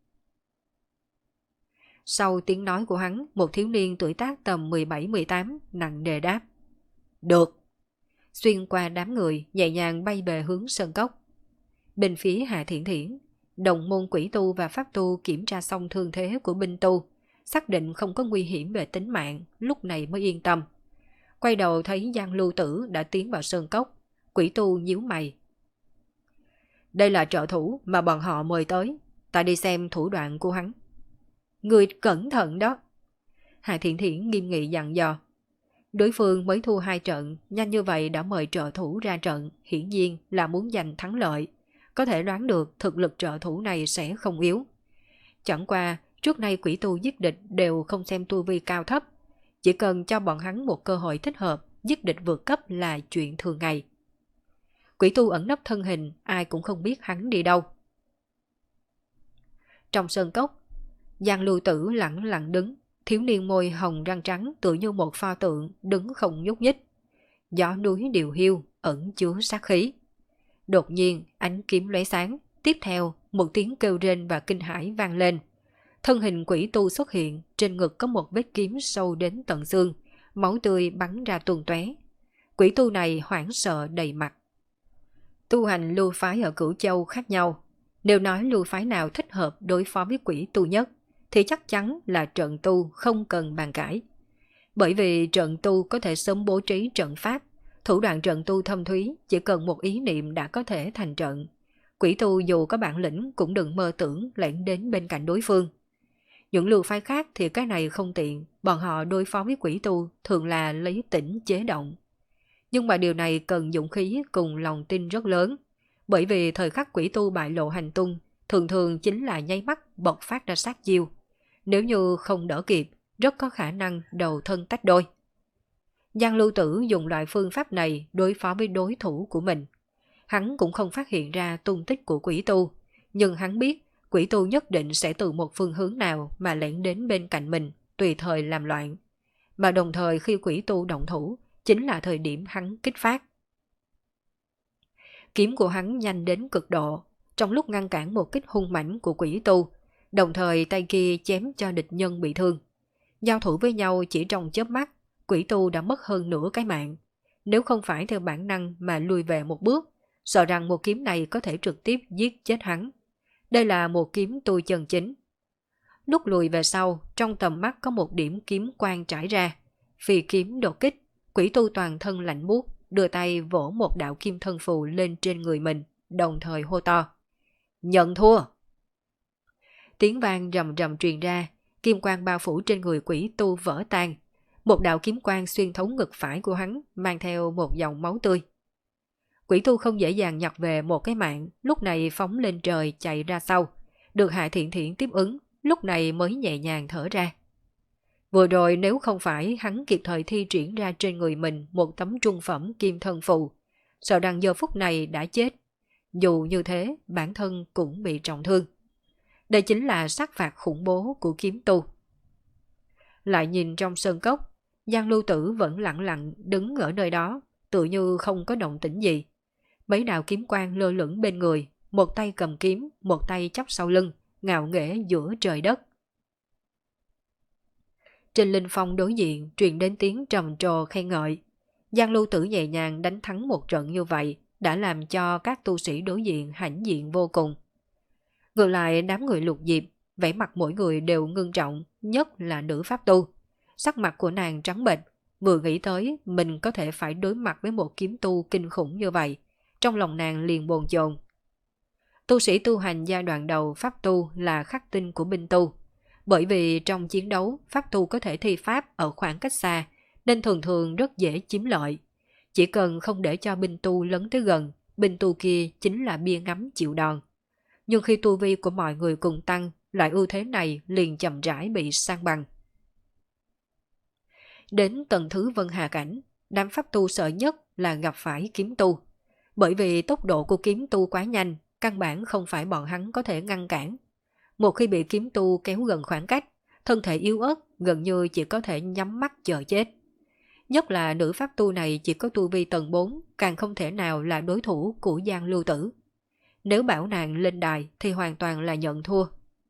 Sau tiếng nói của hắn, một thiếu niên tuổi tác tầm mười bảy mười tám nặng nề đáp: Được. Xuyên qua đám người nhẹ nhàng bay về hướng sơn cốc. Bên phía Hạ Thiển Thiển, đồng môn quỷ tu và pháp tu kiểm tra xong thương thế của binh tu, xác định không có nguy hiểm về tính mạng, lúc này mới yên tâm. Quay đầu thấy Giang Lưu Tử đã tiến vào sơn cốc, quỷ tu nhíu mày. Đây là trợ thủ mà bọn họ mời tới, ta đi xem thủ đoạn của hắn. Người cẩn thận đó. Hạ Thiển Thiển nghiêm nghị dặn dò. Đối phương mới thua hai trận, nhanh như vậy đã mời trợ thủ ra trận, hiển nhiên là muốn giành thắng lợi. Có thể đoán được thực lực trợ thủ này sẽ không yếu. Chẳng qua, trước nay quỷ tu giết địch đều không xem tu vi cao thấp. Chỉ cần cho bọn hắn một cơ hội thích hợp, giết địch vượt cấp là chuyện thường ngày. Quỷ tu ẩn nấp thân hình, ai cũng không biết hắn đi đâu. Trong sơn cốc, Giang Lưu Tử lặng lặng đứng, thiếu niên môi hồng răng trắng tựa như một pho tượng đứng không nhúc nhích. Gió núi điều hiu, ẩn chứa sát khí. Đột nhiên ánh kiếm lóe sáng, tiếp theo một tiếng kêu rên và kinh hãi vang lên. Thân hình quỷ tu xuất hiện, trên ngực có một vết kiếm sâu đến tận xương, máu tươi bắn ra tuôn tóe. Quỷ tu này hoảng sợ đầy mặt. Tu hành lưu phái ở Cửu Châu khác nhau. Nếu nói lưu phái nào thích hợp đối phó với quỷ tu nhất, thì chắc chắn là trận tu không cần bàn cãi. Bởi vì trận tu có thể sớm bố trí trận pháp, thủ đoạn trận tu thâm thúy chỉ cần một ý niệm đã có thể thành trận. Quỷ tu dù có bản lĩnh cũng đừng mơ tưởng lẻn đến bên cạnh đối phương. Những lưu phái khác thì cái này không tiện, bọn họ đối phó với quỷ tu thường là lấy tỉnh chế động. Nhưng mà điều này cần dũng khí cùng lòng tin rất lớn, bởi vì thời khắc quỷ tu bại lộ hành tung thường thường chính là nháy mắt bộc phát ra sát chiêu. Nếu như không đỡ kịp, rất có khả năng đầu thân tách đôi. Giang Lưu Tử dùng loại phương pháp này đối phó với đối thủ của mình. Hắn cũng không phát hiện ra tung tích của quỷ tu, nhưng hắn biết quỷ tu nhất định sẽ từ một phương hướng nào mà lẻn đến bên cạnh mình, tùy thời làm loạn. Mà đồng thời khi quỷ tu động thủ, chính là thời điểm hắn kích phát. Kiếm của hắn nhanh đến cực độ, trong lúc ngăn cản một kích hung mãnh của quỷ tu, đồng thời tay kia chém cho địch nhân bị thương. Giao thủ với nhau chỉ trong chớp mắt, quỷ tu đã mất hơn nửa cái mạng. Nếu không phải theo bản năng mà lùi về một bước, sợ rằng một kiếm này có thể trực tiếp giết chết hắn. Đây là một kiếm tu chân chính. Lúc lùi về sau, trong tầm mắt có một điểm kiếm quang trải ra. Phi kiếm đột kích, quỷ tu toàn thân lạnh buốt, đưa tay vỗ một đạo kim thân phù lên trên người mình, đồng thời hô to: "Nhận thua!" Tiếng vang rầm rầm truyền ra, kim quang bao phủ trên người quỷ tu vỡ tan. Một đạo kiếm quang xuyên thấu ngực phải của hắn, mang theo một dòng máu tươi. Quỷ tu không dễ dàng nhặt về một cái mạng, lúc này phóng lên trời chạy ra sau. Được Hạ Thiện Thiện tiếp ứng, lúc này mới nhẹ nhàng thở ra. Vừa rồi nếu không phải hắn kịp thời thi triển ra trên người mình một tấm trung phẩm kim thân phù, sợ rằng giờ phút này đã chết. Dù như thế, bản thân cũng bị trọng thương. Đây chính là sát phạt khủng bố của kiếm tu. Lại nhìn trong sơn cốc, Giang Lưu Tử vẫn lặng lặng đứng ở nơi đó, tự như không có động tĩnh gì. Mấy đạo kiếm quang lơ lửng bên người, một tay cầm kiếm, một tay chắp sau lưng, ngạo nghễ giữa trời đất. Trên linh phong đối diện truyền đến tiếng trầm trồ khen ngợi. Giang Lưu Tử nhẹ nhàng đánh thắng một trận như vậy đã làm cho các tu sĩ đối diện hãnh diện vô cùng. Ngược lại đám người Lục Diệp, vẻ mặt mỗi người đều ngưng trọng, nhất là nữ pháp tu. Sắc mặt của nàng trắng bệch, vừa nghĩ tới mình có thể phải đối mặt với một kiếm tu kinh khủng như vậy, trong lòng nàng liền bồn chồn. Tu sĩ tu hành giai đoạn đầu pháp tu là khắc tinh của binh tu. Bởi vì trong chiến đấu, pháp tu có thể thi pháp ở khoảng cách xa, nên thường thường rất dễ chiếm lợi. Chỉ cần không để cho binh tu lấn tới gần, binh tu kia chính là bia ngắm chịu đòn. Nhưng khi tu vi của mọi người cùng tăng, loại ưu thế này liền chậm rãi bị san bằng. Đến tầng thứ Vân Hà Cảnh, đám pháp tu sợ nhất là gặp phải kiếm tu. Bởi vì tốc độ của kiếm tu quá nhanh, căn bản không phải bọn hắn có thể ngăn cản. Một khi bị kiếm tu kéo gần khoảng cách, thân thể yếu ớt gần như chỉ có thể nhắm mắt chờ chết. Nhất là nữ pháp tu này chỉ có tu vi tầng bốn, càng không thể nào là đối thủ của Giang Lưu Tử. Nếu bảo nàng lên đài thì hoàn toàn là nhận thua.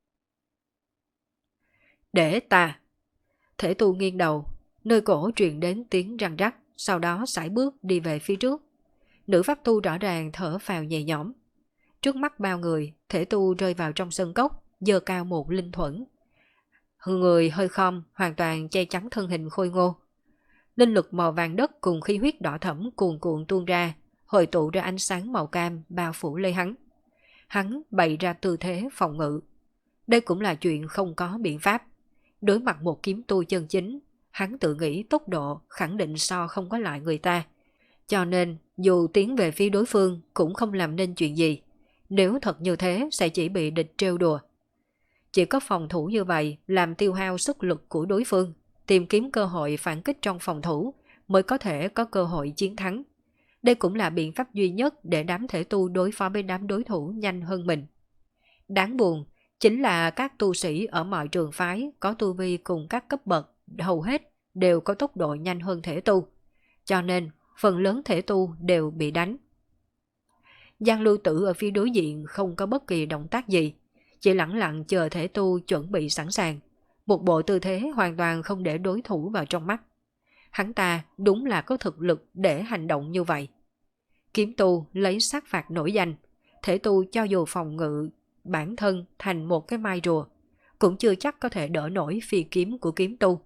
Để ta! Thể tu nghiêng đầu, nơi cổ truyền đến tiếng răng rắc, sau đó sải bước đi về phía trước. Nữ pháp tu rõ ràng thở phào nhẹ nhõm. Trước mắt bao người, thể tu rơi vào trong sân cốc, giơ cao một linh thuẫn. Người hơi khom, hoàn toàn che chắn thân hình khôi ngô. Linh lực màu vàng đất cùng khí huyết đỏ thẫm cuồn cuộn tuôn ra, hội tụ ra ánh sáng màu cam bao phủ lấy hắn. Hắn bày ra tư thế phòng ngự. Đây cũng là chuyện không có biện pháp. Đối mặt một kiếm tu chân chính, hắn tự nghĩ tốc độ khẳng định so không có lại người ta. Cho nên, dù tiến về phía đối phương cũng không làm nên chuyện gì. Nếu thật như thế sẽ chỉ bị địch trêu đùa. Chỉ có phòng thủ như vậy làm tiêu hao sức lực của đối phương, tìm kiếm cơ hội phản kích trong phòng thủ mới có thể có cơ hội chiến thắng. Đây cũng là biện pháp duy nhất để đám thể tu đối phó với đám đối thủ nhanh hơn mình. Đáng buồn, Chính là các tu sĩ ở mọi trường phái có tu vi cùng các cấp bậc, hầu hết đều có tốc độ nhanh hơn thể tu. Cho nên, phần lớn thể tu đều bị đánh. Giang Lưu Tử ở phía đối diện không có bất kỳ động tác gì, chỉ lẳng lặng chờ thể tu chuẩn bị sẵn sàng. Một bộ tư thế hoàn toàn không để đối thủ vào trong mắt. Hắn ta đúng là có thực lực để hành động như vậy. Kiếm tu lấy sát phạt nổi danh, thể tu cho dù phòng ngự bản thân thành một cái mai rùa, cũng chưa chắc có thể đỡ nổi phi kiếm của kiếm tu.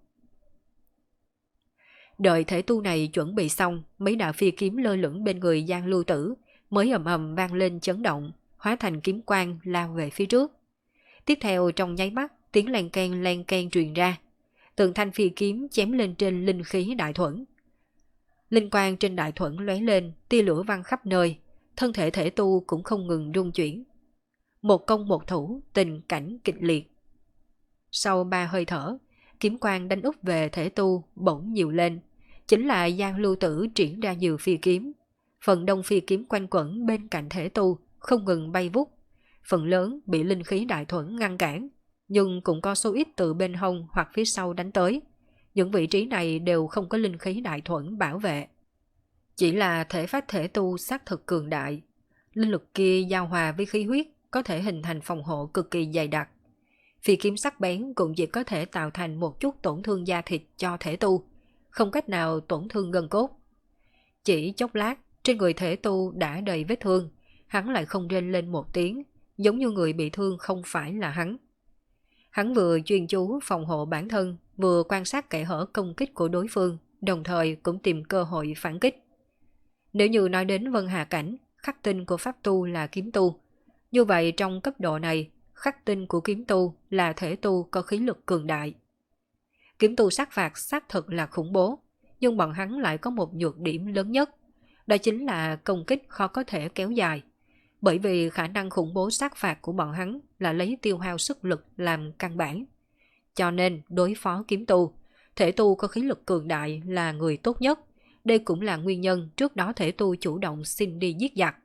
Đợi thể tu này chuẩn bị xong, mấy đạo phi kiếm lơ lửng bên người Giang Lưu Tử mới ầm ầm vang lên chấn động, hóa thành kiếm quang lao về phía trước. Tiếp theo trong nháy mắt, tiếng len keng len keng truyền ra. Từng thanh phi kiếm chém lên trên linh khí đại thuẫn. Linh quang trên đại thuẫn lóe lên, tia lửa văng khắp nơi, thân thể thể tu cũng không ngừng rung chuyển. Một công một thủ, tình cảnh kịch liệt. Sau ba hơi thở, kiếm quang đánh úp về thể tu bỗng nhiều lên, chính là Giang Lưu Tử triển ra nhiều phi kiếm. Phần đông phi kiếm quanh quẩn bên cạnh thể tu, không ngừng bay vút. Phần lớn bị linh khí đại thuẫn ngăn cản, nhưng cũng có số ít từ bên hông hoặc phía sau đánh tới. Những vị trí này đều không có linh khí đại thuẫn bảo vệ. Chỉ là thể phách thể tu xác thực cường đại. Linh lực kia giao hòa với khí huyết có thể hình thành phòng hộ cực kỳ dày đặc. Phi kiếm sắc bén cũng chỉ có thể tạo thành một chút tổn thương da thịt cho thể tu, không cách nào tổn thương gân cốt. Chỉ chốc lát, trên người thể tu đã đầy vết thương, hắn lại không rên lên một tiếng, giống như người bị thương không phải là hắn. Hắn vừa chuyên chú phòng hộ bản thân, vừa quan sát kẽ hở công kích của đối phương, đồng thời cũng tìm cơ hội phản kích. Nếu như nói đến Vân Hà Cảnh, khắc tinh của pháp tu là kiếm tu, như vậy trong cấp độ này, khắc tinh của kiếm tu là thể tu có khí lực cường đại. Kiếm tu sát phạt xác thực là khủng bố, nhưng bọn hắn lại có một nhược điểm lớn nhất, đó chính là công kích khó có thể kéo dài, bởi vì khả năng khủng bố sát phạt của bọn hắn là lấy tiêu hao sức lực làm căn bản. Cho nên đối phó kiếm tu, thể tu có khí lực cường đại là người tốt nhất. Đây cũng là nguyên nhân trước đó thể tu chủ động xin đi giết giặc.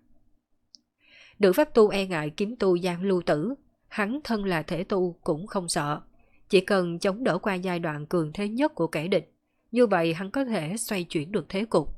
Nữ pháp tu e ngại kiếm tu Giang Lưu Tử, hắn thân là thể tu cũng không sợ. Chỉ cần chống đỡ qua giai đoạn cường thế nhất của kẻ địch, như vậy hắn có thể xoay chuyển được thế cục.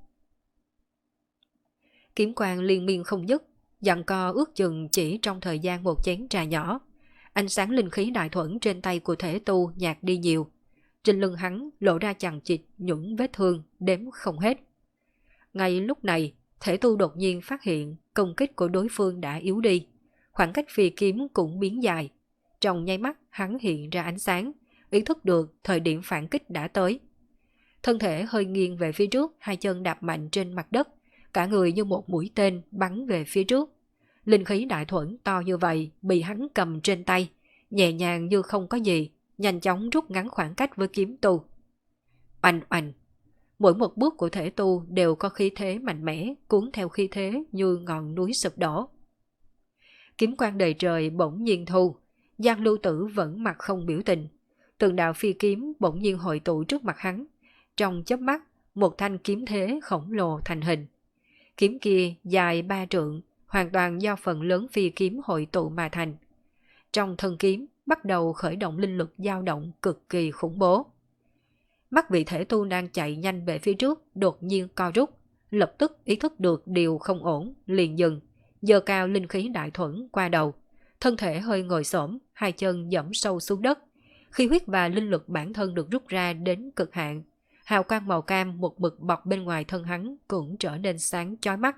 Kiếm quang liên miên không dứt, giằng co ước chừng chỉ trong thời gian một chén trà nhỏ. Ánh sáng linh khí đại thuẫn trên tay của thể tu nhạt đi nhiều. Trên lưng hắn lộ ra chằng chịt những vết thương đếm không hết. Ngay lúc này, thể tu đột nhiên phát hiện công kích của đối phương đã yếu đi. Khoảng cách phi kiếm cũng biến dài. Trong nháy mắt hắn hiện ra ánh sáng, ý thức được thời điểm phản kích đã tới. Thân thể hơi nghiêng về phía trước, hai chân đạp mạnh trên mặt đất, cả người như một mũi tên bắn về phía trước. Linh khí đại thuẫn to như vậy bị hắn cầm trên tay, nhẹ nhàng như không có gì, nhanh chóng rút ngắn khoảng cách với kiếm tu. Oanh oanh, mỗi một bước của thể tu đều có khí thế mạnh mẽ, cuốn theo khí thế như ngọn núi sụp đổ. Kiếm quang đầy trời bỗng nhiên thu, Giang Lưu Tử vẫn mặt không biểu tình. Từng đạo phi kiếm bỗng nhiên hội tụ trước mặt hắn. Trong chớp mắt, một thanh kiếm thế khổng lồ thành hình. Kiếm kia dài ba trượng, hoàn toàn do phần lớn phi kiếm hội tụ mà thành. Trong thân kiếm bắt đầu khởi động linh lực dao động cực kỳ khủng bố. Mắt vị thể tu đang chạy nhanh về phía trước đột nhiên co rút, lập tức ý thức được điều không ổn, liền dừng, giơ cao linh khí đại thuẫn qua đầu, thân thể hơi ngồi xổm, hai chân dẫm sâu xuống đất, khí huyết và linh lực bản thân được rút ra đến cực hạn. Hào quang màu cam một mực bọc bên ngoài thân hắn cũng trở nên sáng chói mắt.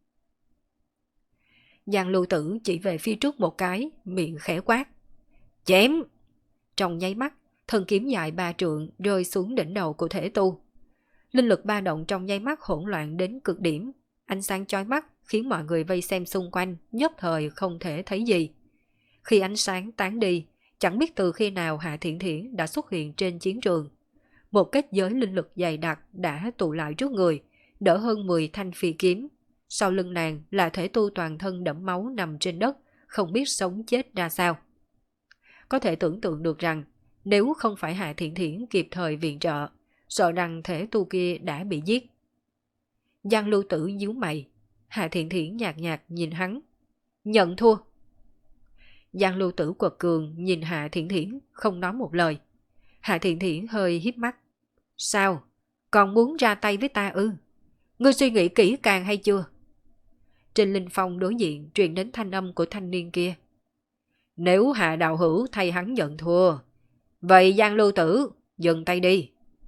Giang Lưu Tử chỉ về phía trước một cái, miệng khẽ quát. Chém! Trong nháy mắt, thân kiếm dài ba trượng rơi xuống đỉnh đầu của thể tu. Linh lực ba động trong nháy mắt hỗn loạn đến cực điểm. Ánh sáng chói mắt khiến mọi người vây xem xung quanh nhất thời không thể thấy gì. Khi ánh sáng tán đi, chẳng biết từ khi nào Hạ Thiển Thiển đã xuất hiện trên chiến trường. Một kết giới linh lực dày đặc đã tụ lại trước người, đỡ hơn mười thanh phi kiếm. Sau lưng nàng là thể tu toàn thân đẫm máu nằm trên đất, không biết sống chết ra sao. Có thể tưởng tượng được rằng, nếu không phải Hạ Thiển Thiển kịp thời viện trợ, sợ rằng thể tu kia đã bị giết. Giang Lưu Tử nhíu mày, Hạ Thiển Thiển nhạt nhạt nhìn hắn. Nhận thua. Giang Lưu Tử quật cường nhìn Hạ Thiển Thiển không nói một lời. Hạ Thiển Thiển hơi híp mắt. Sao? Còn muốn ra tay với ta ư? Ngươi suy nghĩ kỹ càng hay chưa? Trên linh phong đối diện truyền đến thanh âm của thanh niên kia. Nếu Hạ đạo hữu thay hắn nhận thua, vậy Giang Lưu Tử dừng tay đi.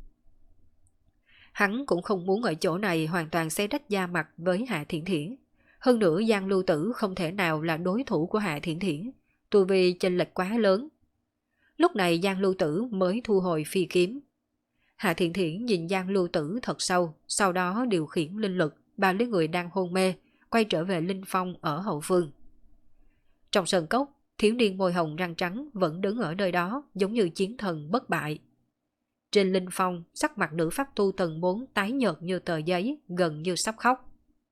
Hắn cũng không muốn ở chỗ này hoàn toàn xé rách da mặt với Hạ Thiển Thiển. Hơn nữa Giang Lưu Tử không thể nào là đối thủ của Hạ Thiển Thiển, tu vi chênh lệch quá lớn. Lúc này Giang Lưu Tử mới thu hồi phi kiếm. Hạ Thiển Thiển nhìn Giang Lưu Tử thật sâu, sau đó điều khiển linh lực, bao lấy người đang hôn mê, quay trở về linh phong ở hậu phương. Trong sân cốc, thiếu niên môi hồng răng trắng vẫn đứng ở nơi đó giống như chiến thần bất bại. Trên linh phong, sắc mặt nữ pháp tu tầng bốn tái nhợt như tờ giấy, gần như sắp khóc.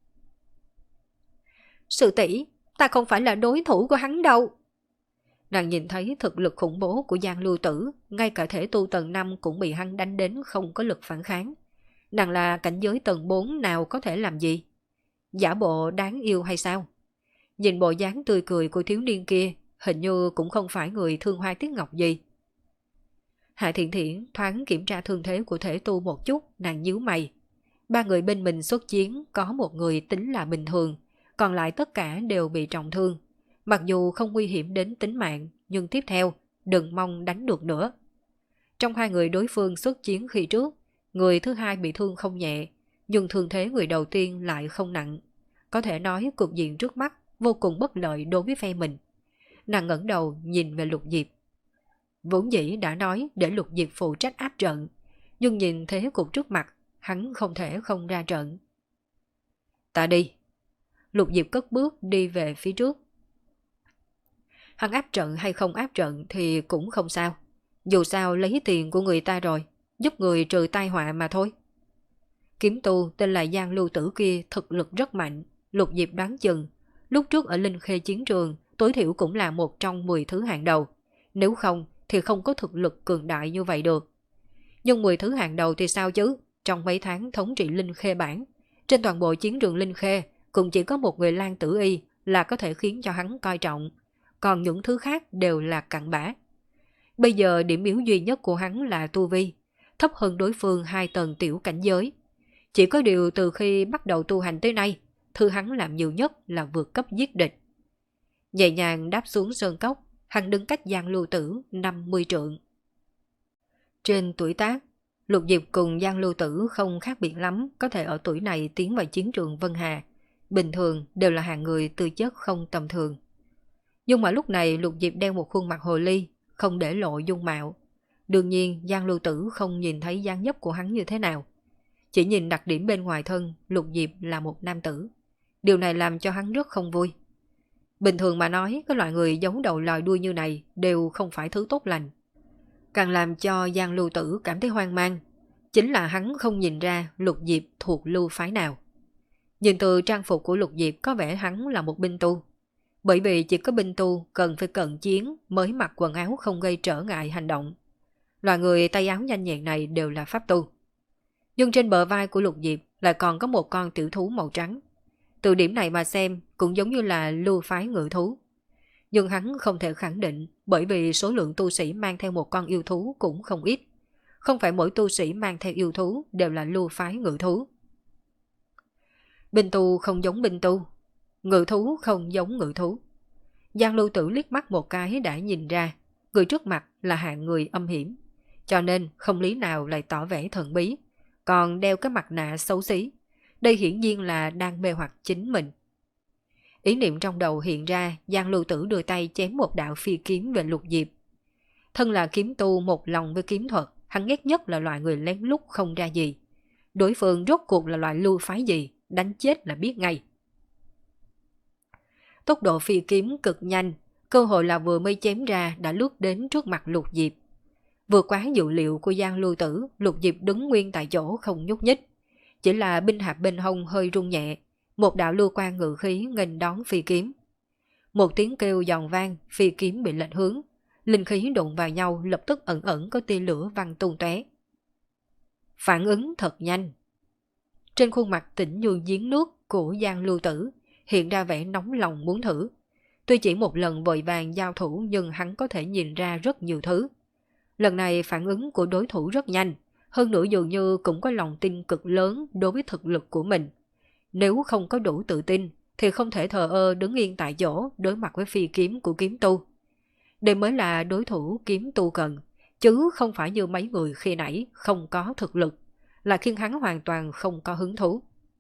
Sư tỷ, ta không phải là đối thủ của hắn đâu. Nàng nhìn thấy thực lực khủng bố của Giang Lưu Tử, ngay cả thể tu tầng năm cũng bị hắn đánh đến không có lực phản kháng. Nàng là cảnh giới tầng bốn nào có thể làm gì? Giả bộ đáng yêu hay sao? Nhìn bộ dáng tươi cười của thiếu niên kia, hình như cũng không phải người thương hoa tiếc ngọc gì. Hạ Thiển Thiển thoáng kiểm tra thương thế của thể tu một chút, nàng nhíu mày. Ba người bên mình xuất chiến, có một người tính là bình thường, còn lại tất cả đều bị trọng thương. Mặc dù không nguy hiểm đến tính mạng, nhưng tiếp theo, đừng mong đánh được nữa. Trong hai người đối phương xuất chiến khi trước, người thứ hai bị thương không nhẹ, nhưng thương thế người đầu tiên lại không nặng. Có thể nói cục diện trước mắt vô cùng bất lợi đối với phe mình. Nàng ngẩng đầu nhìn về Lục Diệp. Vốn dĩ đã nói để Lục Diệp phụ trách áp trận, nhưng nhìn thế cục trước mặt, hắn không thể không ra trận. Ta đi. Lục Diệp cất bước đi về phía trước. Hắn áp trận hay không áp trận thì cũng không sao. Dù sao lấy tiền của người ta rồi, giúp người trừ tai họa mà thôi. Kiếm tu tên là Giang Lưu Tử kia thực lực rất mạnh. Lục Diệp đoán chừng, lúc trước ở Linh Khê chiến trường tối thiểu cũng là một trong mười thứ hạng đầu. Nếu không thì không có thực lực cường đại như vậy được. Nhưng mười thứ hạng đầu thì sao chứ? Trong mấy tháng thống trị Linh Khê bản, trên toàn bộ chiến trường Linh Khê cũng chỉ có một người Lan Tử Y là có thể khiến cho hắn coi trọng. Còn những thứ khác đều là cặn bã. Bây giờ điểm yếu duy nhất của hắn là tu vi, thấp hơn đối phương hai tầng tiểu cảnh giới. Chỉ có điều từ khi bắt đầu tu hành tới nay, thứ hắn làm nhiều nhất là vượt cấp giết địch. Nhẹ nhàng đáp xuống sơn cốc, hắn đứng cách Giang Lưu Tử năm mươi trượng. Trên tuổi tác, Lục Diệp cùng Giang Lưu Tử không khác biệt lắm, có thể ở tuổi này tiến vào chiến trường Vân Hà. Bình thường đều là hạng người tư chất không tầm thường. Nhưng mà lúc này Lục Diệp đeo một khuôn mặt hồ ly, không để lộ dung mạo. Đương nhiên Giang Lưu Tử không nhìn thấy dáng dấp của hắn như thế nào. Chỉ nhìn đặc điểm bên ngoài thân, Lục Diệp là một nam tử. Điều này làm cho hắn rất không vui. Bình thường mà nói, cái loại người giấu đầu lòi đuôi như này đều không phải thứ tốt lành. Càng làm cho Giang Lưu Tử cảm thấy hoang mang, chính là hắn không nhìn ra Lục Diệp thuộc lưu phái nào. Nhìn từ trang phục của Lục Diệp có vẻ hắn là một binh tu. Bởi vì chỉ có binh tu cần phải cận chiến mới mặc quần áo không gây trở ngại hành động. Loại người tay áo nhanh nhẹn này đều là pháp tu. Nhưng trên bờ vai của Lục Diệp lại còn có một con tiểu thú màu trắng. Từ điểm này mà xem cũng giống như là lưu phái ngự thú. Nhưng hắn không thể khẳng định bởi vì số lượng tu sĩ mang theo một con yêu thú cũng không ít. Không phải mỗi tu sĩ mang theo yêu thú đều là lưu phái ngự thú. Binh tu không giống binh tu, ngự thú không giống ngự thú. Giang Lưu Tử liếc mắt một cái đã nhìn ra, người trước mặt là hạng người âm hiểm, cho nên không lý nào lại tỏ vẻ thần bí, còn đeo cái mặt nạ xấu xí. Đây hiển nhiên là đang mê hoặc chính mình. Ý niệm trong đầu hiện ra, Giang Lưu Tử đưa tay chém một đạo phi kiếm về Lục Diệp. Thân là kiếm tu một lòng với kiếm thuật, hắn ghét nhất là loại người lén lút không ra gì. Đối phương rốt cuộc là loại lưu phái gì, đánh chết là biết ngay. Tốc độ phi kiếm cực nhanh, cơ hội là vừa mới chém ra đã lướt đến trước mặt Lục Diệp. Vượt quá dự liệu của Giang Lưu Tử, Lục Diệp đứng nguyên tại chỗ không nhúc nhích. Chỉ là binh hạp bên hông hơi rung nhẹ, một đạo lưu quang ngự khí nghênh đón phi kiếm. Một tiếng kêu giòn vang, phi kiếm bị lệch hướng, linh khí đụng vào nhau lập tức ẩn ẩn có tia lửa văng tung tóe. Phản ứng thật nhanh. Trên khuôn mặt tĩnh như giếng nước của Giang Lưu Tử hiện ra vẻ nóng lòng muốn thử. Tuy chỉ một lần vội vàng giao thủ nhưng hắn có thể nhìn ra rất nhiều thứ. Lần này phản ứng của đối thủ rất nhanh, hơn nữa dường như cũng có lòng tin cực lớn đối với thực lực của mình. Nếu không có đủ tự tin thì không thể thờ ơ đứng yên tại chỗ đối mặt với phi kiếm của kiếm tu. Đây mới là đối thủ kiếm tu cần, chứ không phải như mấy người khi nãy không có thực lực, là khiến hắn hoàn toàn không có hứng thú.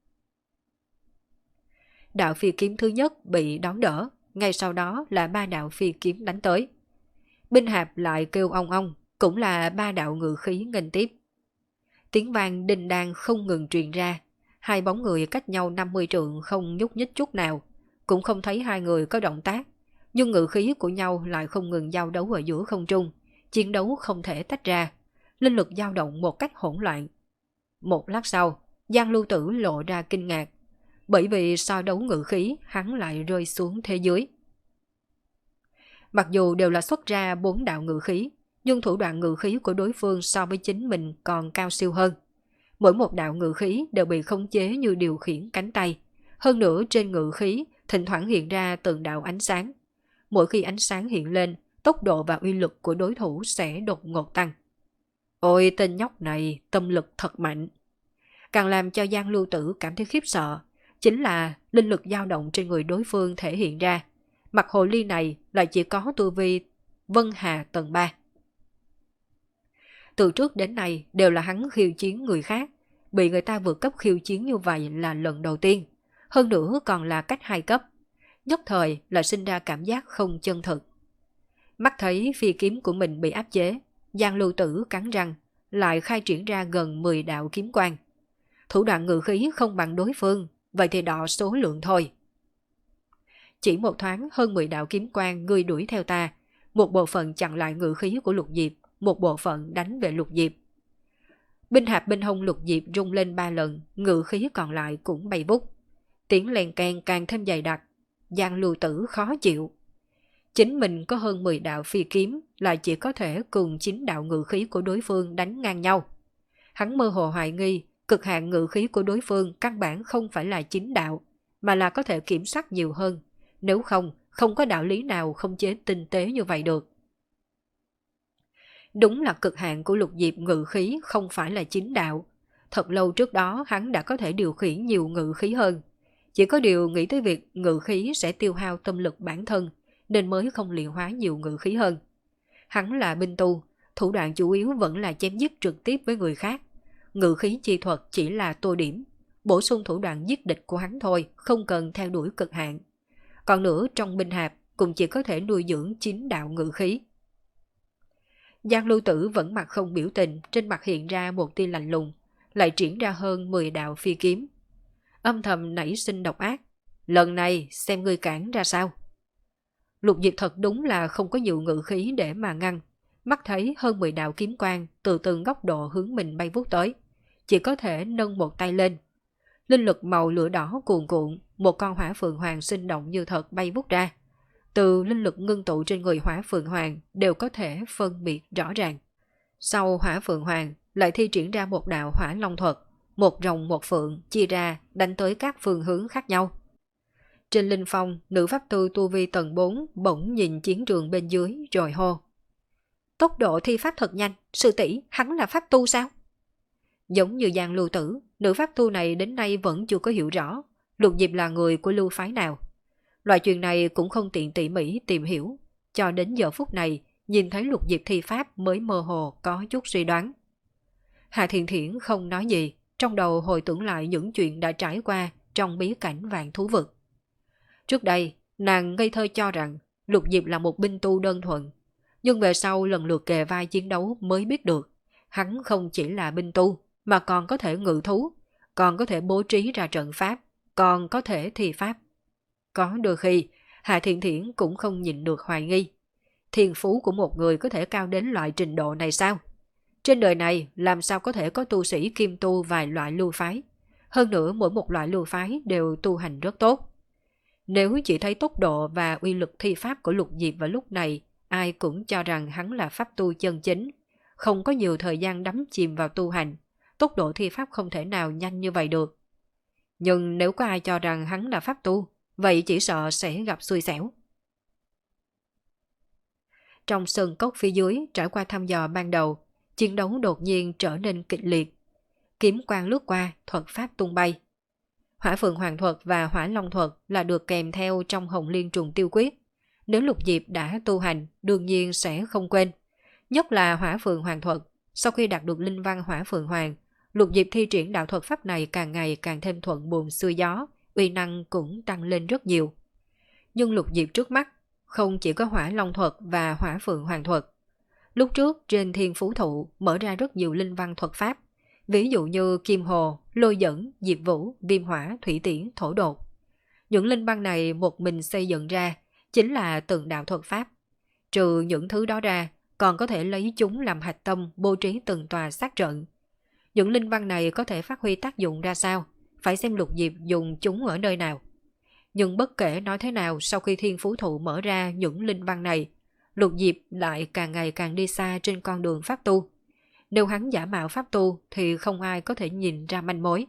Đạo phi kiếm thứ nhất bị đón đỡ, ngay sau đó là ba đạo phi kiếm đánh tới. Binh Hạp lại kêu ong ong, cũng là ba đạo ngự khí nghênh tiếp. Tiếng vang đinh đan không ngừng truyền ra, hai bóng người cách nhau năm mươi trượng không nhúc nhích chút nào, cũng không thấy hai người có động tác, nhưng ngự khí của nhau lại không ngừng giao đấu ở giữa không trung, chiến đấu không thể tách ra, linh lực dao động một cách hỗn loạn. Một lát sau, Giang Lưu Tử lộ ra kinh ngạc, bởi vì so đấu ngự khí hắn lại rơi xuống thế dưới. Mặc dù đều là xuất ra bốn đạo ngự khí, nhưng thủ đoạn ngự khí của đối phương so với chính mình còn cao siêu hơn. Mỗi một đạo ngự khí đều bị khống chế như điều khiển cánh tay. Hơn nữa trên ngự khí thỉnh thoảng hiện ra từng đạo ánh sáng. Mỗi khi ánh sáng hiện lên, tốc độ và uy lực của đối thủ sẽ đột ngột tăng. Ôi tên nhóc này tâm lực thật mạnh. Càng làm cho Giang Lưu Tử cảm thấy khiếp sợ, chính là linh lực dao động trên người đối phương thể hiện ra. Mặt hồ ly này lại chỉ có tu vi Vân Hà tầng ba. Từ trước đến nay đều là hắn khiêu chiến người khác, bị người ta vượt cấp khiêu chiến như vậy là lần đầu tiên, hơn nữa còn là cách hai cấp. Nhất thời là sinh ra cảm giác không chân thực. Mắt thấy phi kiếm của mình bị áp chế, Giang Lưu Tử cắn răng, lại khai triển ra gần mười đạo kiếm quang. Thủ đoạn ngự khí không bằng đối phương, vậy thì đọ số lượng thôi. Chỉ một thoáng hơn mười đạo kiếm quang ngươi đuổi theo ta, một bộ phận chặn lại ngự khí của Lục Diệp, một bộ phận đánh về Lục Diệp. Binh Hạp bên hông Lục Diệp rung lên ba lần, ngự khí còn lại cũng bay vút. Tiếng len keng càng thêm dày đặc, Giang Lưu Tử khó chịu. Chính mình có hơn mười đạo phi kiếm, lại chỉ có thể cùng chín đạo ngự khí của đối phương đánh ngang nhau. Hắn mơ hồ hoài nghi, cực hạn ngự khí của đối phương căn bản không phải là chín đạo, mà là có thể kiểm soát nhiều hơn. Nếu không, không có đạo lý nào không chế tinh tế như vậy được. Đúng là cực hạn của Lục Diệp ngự khí không phải là chín đạo. Thật lâu trước đó hắn đã có thể điều khiển nhiều ngự khí hơn. Chỉ có điều nghĩ tới việc ngự khí sẽ tiêu hao tâm lực bản thân, nên mới không luyện hóa nhiều ngự khí hơn. Hắn là binh tu, thủ đoạn chủ yếu vẫn là chém giết trực tiếp với người khác. Ngự khí chi thuật chỉ là tô điểm, bổ sung thủ đoạn giết địch của hắn thôi, không cần theo đuổi cực hạn. Còn nữa trong binh hạp cũng chỉ có thể nuôi dưỡng chín đạo ngự khí. Giang Lưu Tử vẫn mặt không biểu tình, trên mặt hiện ra một tia lạnh lùng, lại triển ra hơn mười đạo phi kiếm. Âm thầm nảy sinh độc ác, lần này xem ngươi cản ra sao. Lục Diệp thật đúng là không có nhiều ngự khí để mà ngăn, mắt thấy hơn mười đạo kiếm quang từ từng góc độ hướng mình bay vút tới, chỉ có thể nâng một tay lên. Linh lực màu lửa đỏ cuồn cuộn, một con hỏa phượng hoàng sinh động như thật bay vút ra. Từ linh lực ngưng tụ trên người hỏa phượng hoàng đều có thể phân biệt rõ ràng. Sau hỏa phượng hoàng lại thi triển ra một đạo hỏa long thuật, một rồng một phượng chia ra đánh tới các phương hướng khác nhau. Trên linh phong, nữ pháp tu tu vi tầng bốn bỗng nhìn chiến trường bên dưới rồi hô. Tốc độ thi pháp thật nhanh, sư tỷ hắn là pháp tu sao? Giống như Giang Lưu Tử, nữ pháp tu này đến nay vẫn chưa có hiểu rõ Lục Diệp là người của lưu phái nào. Loại chuyện này cũng không tiện tỉ mỉ tìm hiểu, cho đến giờ phút này nhìn thấy Lục Diệp thi pháp mới mơ hồ có chút suy đoán. Hạ Thiện Thiển không nói gì, trong đầu hồi tưởng lại những chuyện đã trải qua trong bí cảnh vạn thú vực. Trước đây, nàng ngây thơ cho rằng Lục Diệp là một binh tu đơn thuần, nhưng về sau lần lượt kề vai chiến đấu mới biết được, hắn không chỉ là binh tu, mà còn có thể ngự thú, còn có thể bố trí ra trận pháp, còn có thể thi pháp. Có đôi khi, Hạ Thiện Thiển cũng không nhìn được hoài nghi. Thiên phú của một người có thể cao đến loại trình độ này sao? Trên đời này làm sao có thể có tu sĩ kim tu vài loại lưu phái? Hơn nữa mỗi một loại lưu phái đều tu hành rất tốt. Nếu chỉ thấy tốc độ và uy lực thi pháp của Lục Diệp vào lúc này, ai cũng cho rằng hắn là pháp tu chân chính, không có nhiều thời gian đắm chìm vào tu hành, tốc độ thi pháp không thể nào nhanh như vậy được. Nhưng nếu có ai cho rằng hắn là pháp tu, vậy chỉ sợ sẽ gặp xui xẻo. Trong sân cốc phía dưới trải qua thăm dò ban đầu, chiến đấu đột nhiên trở nên kịch liệt. Kiếm quang lướt qua, thuật pháp tung bay. Hỏa Phượng Hoàng thuật và Hỏa Long thuật là được kèm theo trong Hồng Liên Trùng Tiêu Quyết. Nếu Lục Diệp đã tu hành, đương nhiên sẽ không quên. Nhất là Hỏa Phượng Hoàng thuật, sau khi đạt được linh văn Hỏa Phượng Hoàng, Lục Diệp thi triển đạo thuật pháp này càng ngày càng thêm thuận buồm xuôi gió, uy năng cũng tăng lên rất nhiều. Nhưng Lục Diệp trước mắt không chỉ có Hỏa Long thuật và Hỏa Phượng Hoàng thuật. Lúc trước trên Thiên Phú Thụ mở ra rất nhiều linh văn thuật pháp, ví dụ như Kim Hồ, Lôi Dẫn, Diệp Vũ, Viêm Hỏa, Thủy Tiễn, Thổ Đột. Những linh văn này một mình xây dựng ra chính là từng đạo thuật pháp. Trừ những thứ đó ra, còn có thể lấy chúng làm hạch tâm bố trí từng tòa sát trận. Những linh văn này có thể phát huy tác dụng ra sao, phải xem Lục Diệp dùng chúng ở nơi nào. Nhưng bất kể nói thế nào, sau khi Thiên Phú Thụ mở ra những linh văn này, Lục Diệp lại càng ngày càng đi xa trên con đường pháp tu. Nếu hắn giả mạo pháp tu thì không ai có thể nhìn ra manh mối.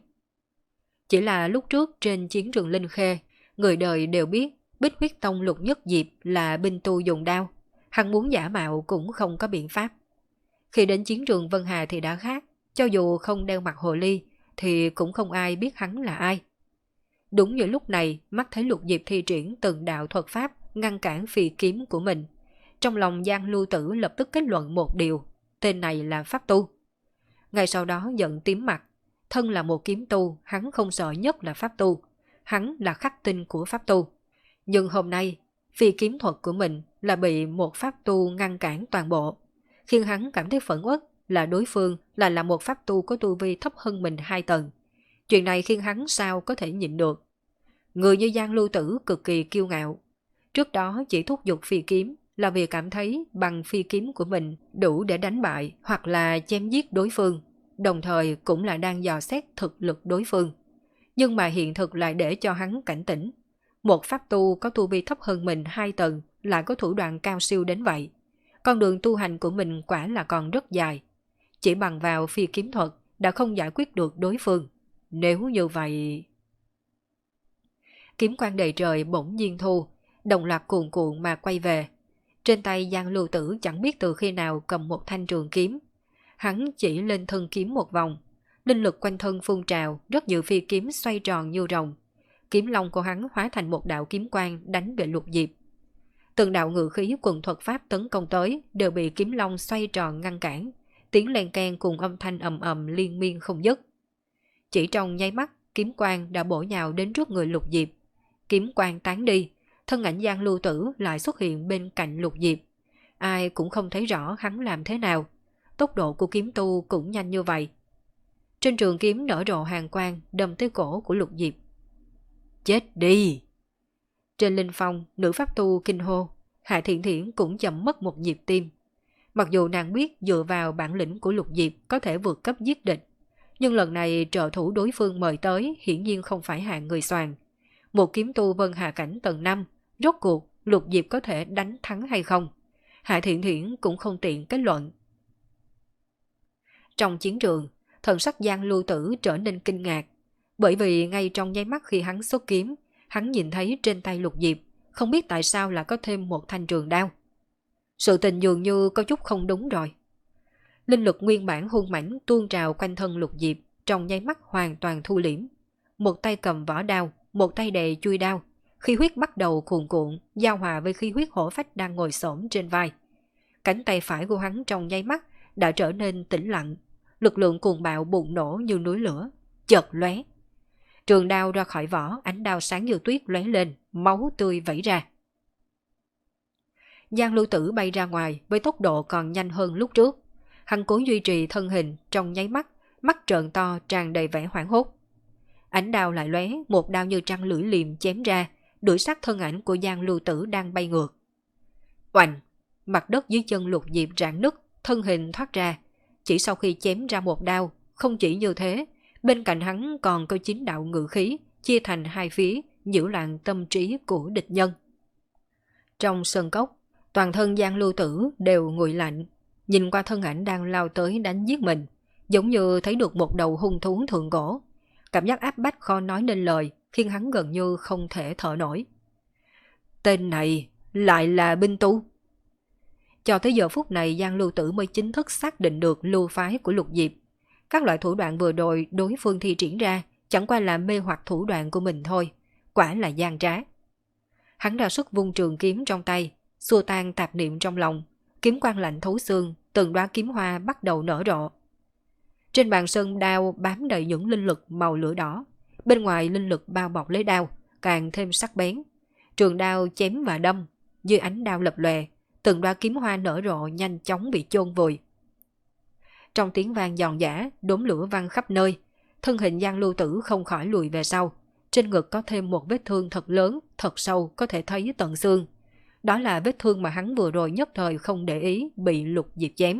Chỉ là lúc trước trên chiến trường Linh Khê, người đời đều biết Bích Huyết Tông Lục Nhất Diệp là binh tu dùng đao. Hắn muốn giả mạo cũng không có biện pháp. Khi đến chiến trường Vân Hà thì đã khác, cho dù không đeo mặt hồ ly thì cũng không ai biết hắn là ai. Đúng như lúc này, mắt thấy Lục Diệp thi triển từng đạo thuật pháp ngăn cản phi kiếm của mình. Trong lòng Giang Lưu Tử lập tức kết luận một điều, tên này là pháp tu. Ngày sau đó giận tím mặt, thân là một kiếm tu, hắn không sợ nhất là pháp tu. Hắn là khắc tinh của pháp tu. Nhưng hôm nay, phi kiếm thuật của mình là bị một pháp tu ngăn cản toàn bộ. Khiến hắn cảm thấy phẫn uất là đối phương là là một pháp tu có tu vi thấp hơn mình hai tầng. Chuyện này khiến hắn sao có thể nhịn được. Người như Giang Lưu Tử cực kỳ kiêu ngạo. Trước đó chỉ thúc giục phi kiếm là vì cảm thấy bằng phi kiếm của mình đủ để đánh bại hoặc là chém giết đối phương, đồng thời cũng là đang dò xét thực lực đối phương. Nhưng mà hiện thực lại để cho hắn cảnh tỉnh. Một pháp tu có tu vi thấp hơn mình hai tầng lại có thủ đoạn cao siêu đến vậy. Con đường tu hành của mình quả là còn rất dài. Chỉ bằng vào phi kiếm thuật đã không giải quyết được đối phương. Nếu như vậy... Kiếm quang đầy trời bỗng nhiên thu, đồng loạt cuồn cuộn mà quay về. Trên tay Giang Lưu Tử chẳng biết từ khi nào cầm một thanh trường kiếm. Hắn chỉ lên thân kiếm một vòng. Linh lực quanh thân phun trào, rất nhiều phi kiếm xoay tròn như rồng. Kiếm long của hắn hóa thành một đạo kiếm quang đánh về Lục Diệp. Từng đạo ngự khí quần thuật pháp tấn công tới đều bị kiếm long xoay tròn ngăn cản. Tiếng len keng cùng âm thanh ầm ầm liên miên không dứt. Chỉ trong nháy mắt, kiếm quang đã bổ nhào đến trước người Lục Diệp. Kiếm quang tán đi, thân ảnh Giang Lưu Tử lại xuất hiện bên cạnh Lục Diệp. Ai cũng không thấy rõ hắn làm thế nào. Tốc độ của kiếm tu cũng nhanh như vậy. Trên trường kiếm nở rộ hàn quang đâm tới cổ của Lục Diệp. Chết đi! Trên linh phong, nữ pháp tu kinh hô. Hạ Thiện Thiển cũng chậm mất một nhịp tim. Mặc dù nàng biết dựa vào bản lĩnh của Lục Diệp có thể vượt cấp giết địch, nhưng lần này trợ thủ đối phương mời tới hiển nhiên không phải hạng người soàn. Một kiếm tu Vân Hà cảnh tầng năm, rốt cuộc Lục Diệp có thể đánh thắng hay không? Hạ Thiện Thiển cũng không tiện kết luận. Trong chiến trường, thần sắc Giang Lưu Tử trở nên kinh ngạc, bởi vì ngay trong nháy mắt khi hắn xuất kiếm, hắn nhìn thấy trên tay Lục Diệp, không biết tại sao là có thêm một thanh trường đao. Sự tình dường như có chút không đúng rồi. Linh lực nguyên bản hung mãnh tuôn trào quanh thân Lục Diệp, trong nháy mắt hoàn toàn thu liễm. Một tay cầm vỏ đao, một tay đè chui đao, khí huyết bắt đầu cuồn cuộn, giao hòa với khí huyết hổ phách đang ngồi xổm trên vai. Cánh tay phải của hắn trong nháy mắt đã trở nên tĩnh lặng, lực lượng cuồng bạo bùng nổ như núi lửa, chợt lóe. Trường đao ra khỏi vỏ, ánh đao sáng như tuyết lóe lên, máu tươi vẩy ra. Giang Lưu Tử bay ra ngoài với tốc độ còn nhanh hơn lúc trước. Hắn cố duy trì thân hình trong nháy mắt, mắt trợn to tràn đầy vẻ hoảng hốt. Ánh đao lại lóe, một đao như trăng lưỡi liềm chém ra, đuổi sát thân ảnh của Giang Lưu Tử đang bay ngược. Oành! Mặt đất dưới chân Lục Diệp rạn nứt, thân hình thoát ra. Chỉ sau khi chém ra một đao, không chỉ như thế, bên cạnh hắn còn có chín đạo ngự khí, chia thành hai phía, nhiễu loạn tâm trí của địch nhân. Trong sân cốc, toàn thân Giang Lưu Tử đều nguội lạnh, nhìn qua thân ảnh đang lao tới đánh giết mình, giống như thấy được một đầu hung thú thượng cổ. Cảm giác áp bách khó nói nên lời, khiến hắn gần như không thể thở nổi. Tên này lại là binh tu. Cho tới giờ phút này Giang Lưu Tử mới chính thức xác định được lưu phái của Lục Diệp. Các loại thủ đoạn vừa rồi đối phương thi triển ra chẳng qua là mê hoặc thủ đoạn của mình thôi, quả là gian trá. Hắn ra sức vung trường kiếm trong tay, xua tan tạp niệm trong lòng, kiếm quang lạnh thấu xương, từng đóa kiếm hoa bắt đầu nở rộ. Trên bàn sơn đao bám đầy những linh lực màu lửa đỏ, bên ngoài linh lực bao bọc lấy đao, càng thêm sắc bén. Trường đao chém và đâm, dưới ánh đao lập lòe, từng đóa kiếm hoa nở rộ nhanh chóng bị chôn vùi. Trong tiếng vang giòn giã, đốm lửa văng khắp nơi, thân hình Giang Lưu Tử không khỏi lùi về sau. Trên ngực có thêm một vết thương thật lớn, thật sâu, có thể thấy tận xương. Đó là vết thương mà hắn vừa rồi nhất thời không để ý bị Lục Diệp chém.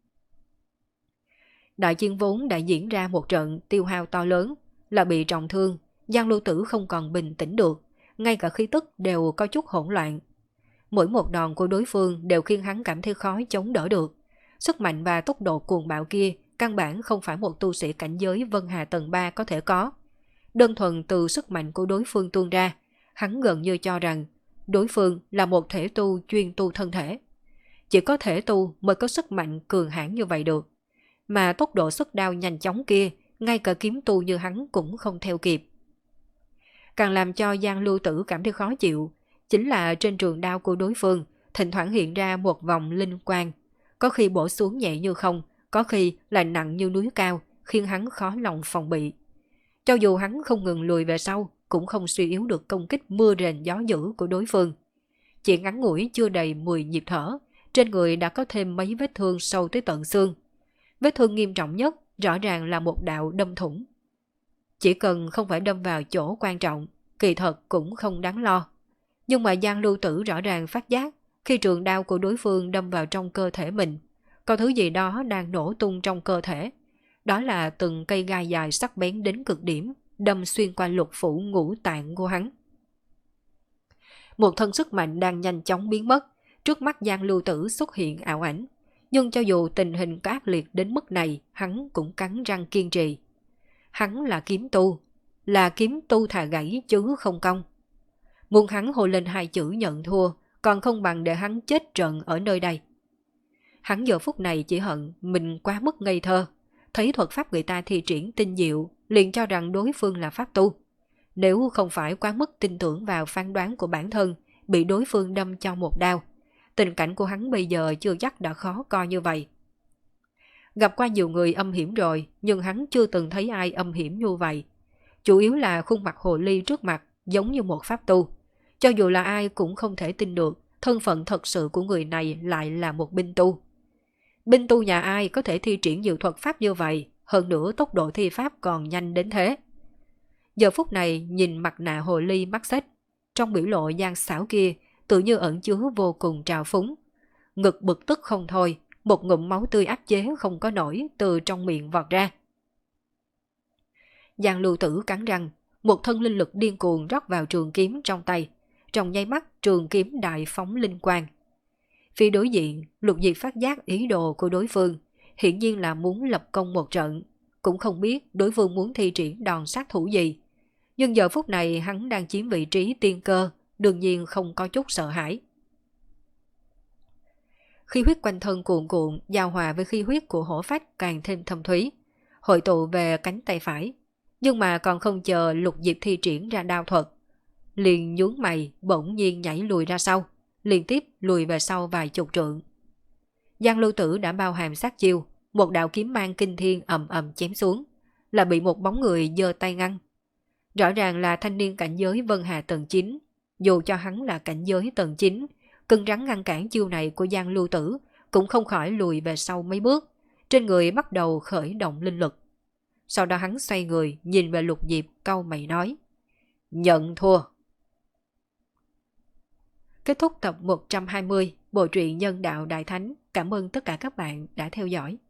Đại chiến vốn đã diễn ra một trận tiêu hao to lớn, là bị trọng thương, Giang Lưu Tử không còn bình tĩnh được, ngay cả khí tức đều có chút hỗn loạn. Mỗi một đòn của đối phương đều khiến hắn cảm thấy khó chống đỡ được. Sức mạnh và tốc độ cuồng bạo kia căn bản không phải một tu sĩ cảnh giới Vân Hà tầng ba có thể có. Đơn thuần từ sức mạnh của đối phương tuôn ra, hắn gần như cho rằng đối phương là một thể tu chuyên tu thân thể. Chỉ có thể tu mới có sức mạnh cường hãn như vậy được. Mà tốc độ xuất đao nhanh chóng kia, ngay cả kiếm tu như hắn cũng không theo kịp. Càng làm cho Giang Lưu Tử cảm thấy khó chịu, chính là trên trường đao của đối phương, thỉnh thoảng hiện ra một vòng linh quang. Có khi bổ xuống nhẹ như không, có khi lại nặng như núi cao, khiến hắn khó lòng phòng bị. Cho dù hắn không ngừng lùi về sau, cũng không suy yếu được công kích mưa rền gió dữ của đối phương. Chỉ ngắn ngủi chưa đầy mười nhịp thở, trên người đã có thêm mấy vết thương sâu tới tận xương. Vết thương nghiêm trọng nhất rõ ràng là một đạo đâm thủng. Chỉ cần không phải đâm vào chỗ quan trọng, kỳ thật cũng không đáng lo. Nhưng mà Giang Lưu Tử rõ ràng phát giác, khi trường đao của đối phương đâm vào trong cơ thể mình, có thứ gì đó đang nổ tung trong cơ thể. Đó là từng cây gai dài sắc bén đến cực điểm, đâm xuyên qua lục phủ ngũ tạng của hắn. Một thân sức mạnh đang nhanh chóng biến mất, trước mắt Giang Lưu Tử xuất hiện ảo ảnh. Nhưng cho dù tình hình có ác liệt đến mức này, hắn cũng cắn răng kiên trì. Hắn là kiếm tu, là kiếm tu thà gãy chứ không cong. Muốn hắn hô lên hai chữ nhận thua, còn không bằng để hắn chết trận ở nơi đây. Hắn giờ phút này chỉ hận mình quá mức ngây thơ, thấy thuật pháp người ta thi triển tinh diệu, liền cho rằng đối phương là pháp tu. Nếu không phải quá mức tin tưởng vào phán đoán của bản thân, bị đối phương đâm cho một đao, tình cảnh của hắn bây giờ chưa chắc đã khó coi như vậy. Gặp qua nhiều người âm hiểm rồi, nhưng hắn chưa từng thấy ai âm hiểm như vậy. Chủ yếu là khuôn mặt hồ ly trước mặt giống như một pháp tu. Cho dù là ai cũng không thể tin được thân phận thật sự của người này lại là một binh tu. Binh tu nhà ai có thể thi triển nhiều thuật pháp như vậy, hơn nữa tốc độ thi pháp còn nhanh đến thế. Giờ phút này nhìn mặt nạ hồ ly mắt xếch, trong biểu lộ gian xảo kia tự như ẩn chứa vô cùng trào phúng. Ngực bực tức không thôi, một ngụm máu tươi áp chế không có nổi từ trong miệng vọt ra. Giang Lưu Tử cắn răng, một thân linh lực điên cuồng rót vào trường kiếm trong tay. Trong nháy mắt trường kiếm đại phóng linh quang. Phía đối diện, Lục Diệp phát giác ý đồ của đối phương, hiển nhiên là muốn lập công một trận, cũng không biết đối phương muốn thi triển đòn sát thủ gì. Nhưng giờ phút này hắn đang chiếm vị trí tiên cơ, đương nhiên không có chút sợ hãi. Khí huyết quanh thân cuồn cuộn, giao hòa với khí huyết của hổ phách càng thêm thâm thúy, hội tụ về cánh tay phải. Nhưng mà còn không chờ Lục Diệp thi triển ra đao thuật, liền nhướng mày bỗng nhiên nhảy lùi ra sau, liên tiếp lùi về sau vài chục trượng. Giang Lưu Tử đã bao hàm sát chiêu, một đạo kiếm mang kinh thiên ầm ầm chém xuống, là bị một bóng người giơ tay ngăn. Rõ ràng là thanh niên cảnh giới Vân Hà tầng chín, dù cho hắn là cảnh giới tầng chín, cứng rắn ngăn cản chiêu này của Giang Lưu Tử, cũng không khỏi lùi về sau mấy bước, trên người bắt đầu khởi động linh lực. Sau đó hắn xoay người nhìn về Lục Diệp cau mày nói: nhận thua. Kết thúc tập một trăm hai mươi bộ truyện Nhân Đạo Đại Thánh. Cảm ơn tất cả các bạn đã theo dõi.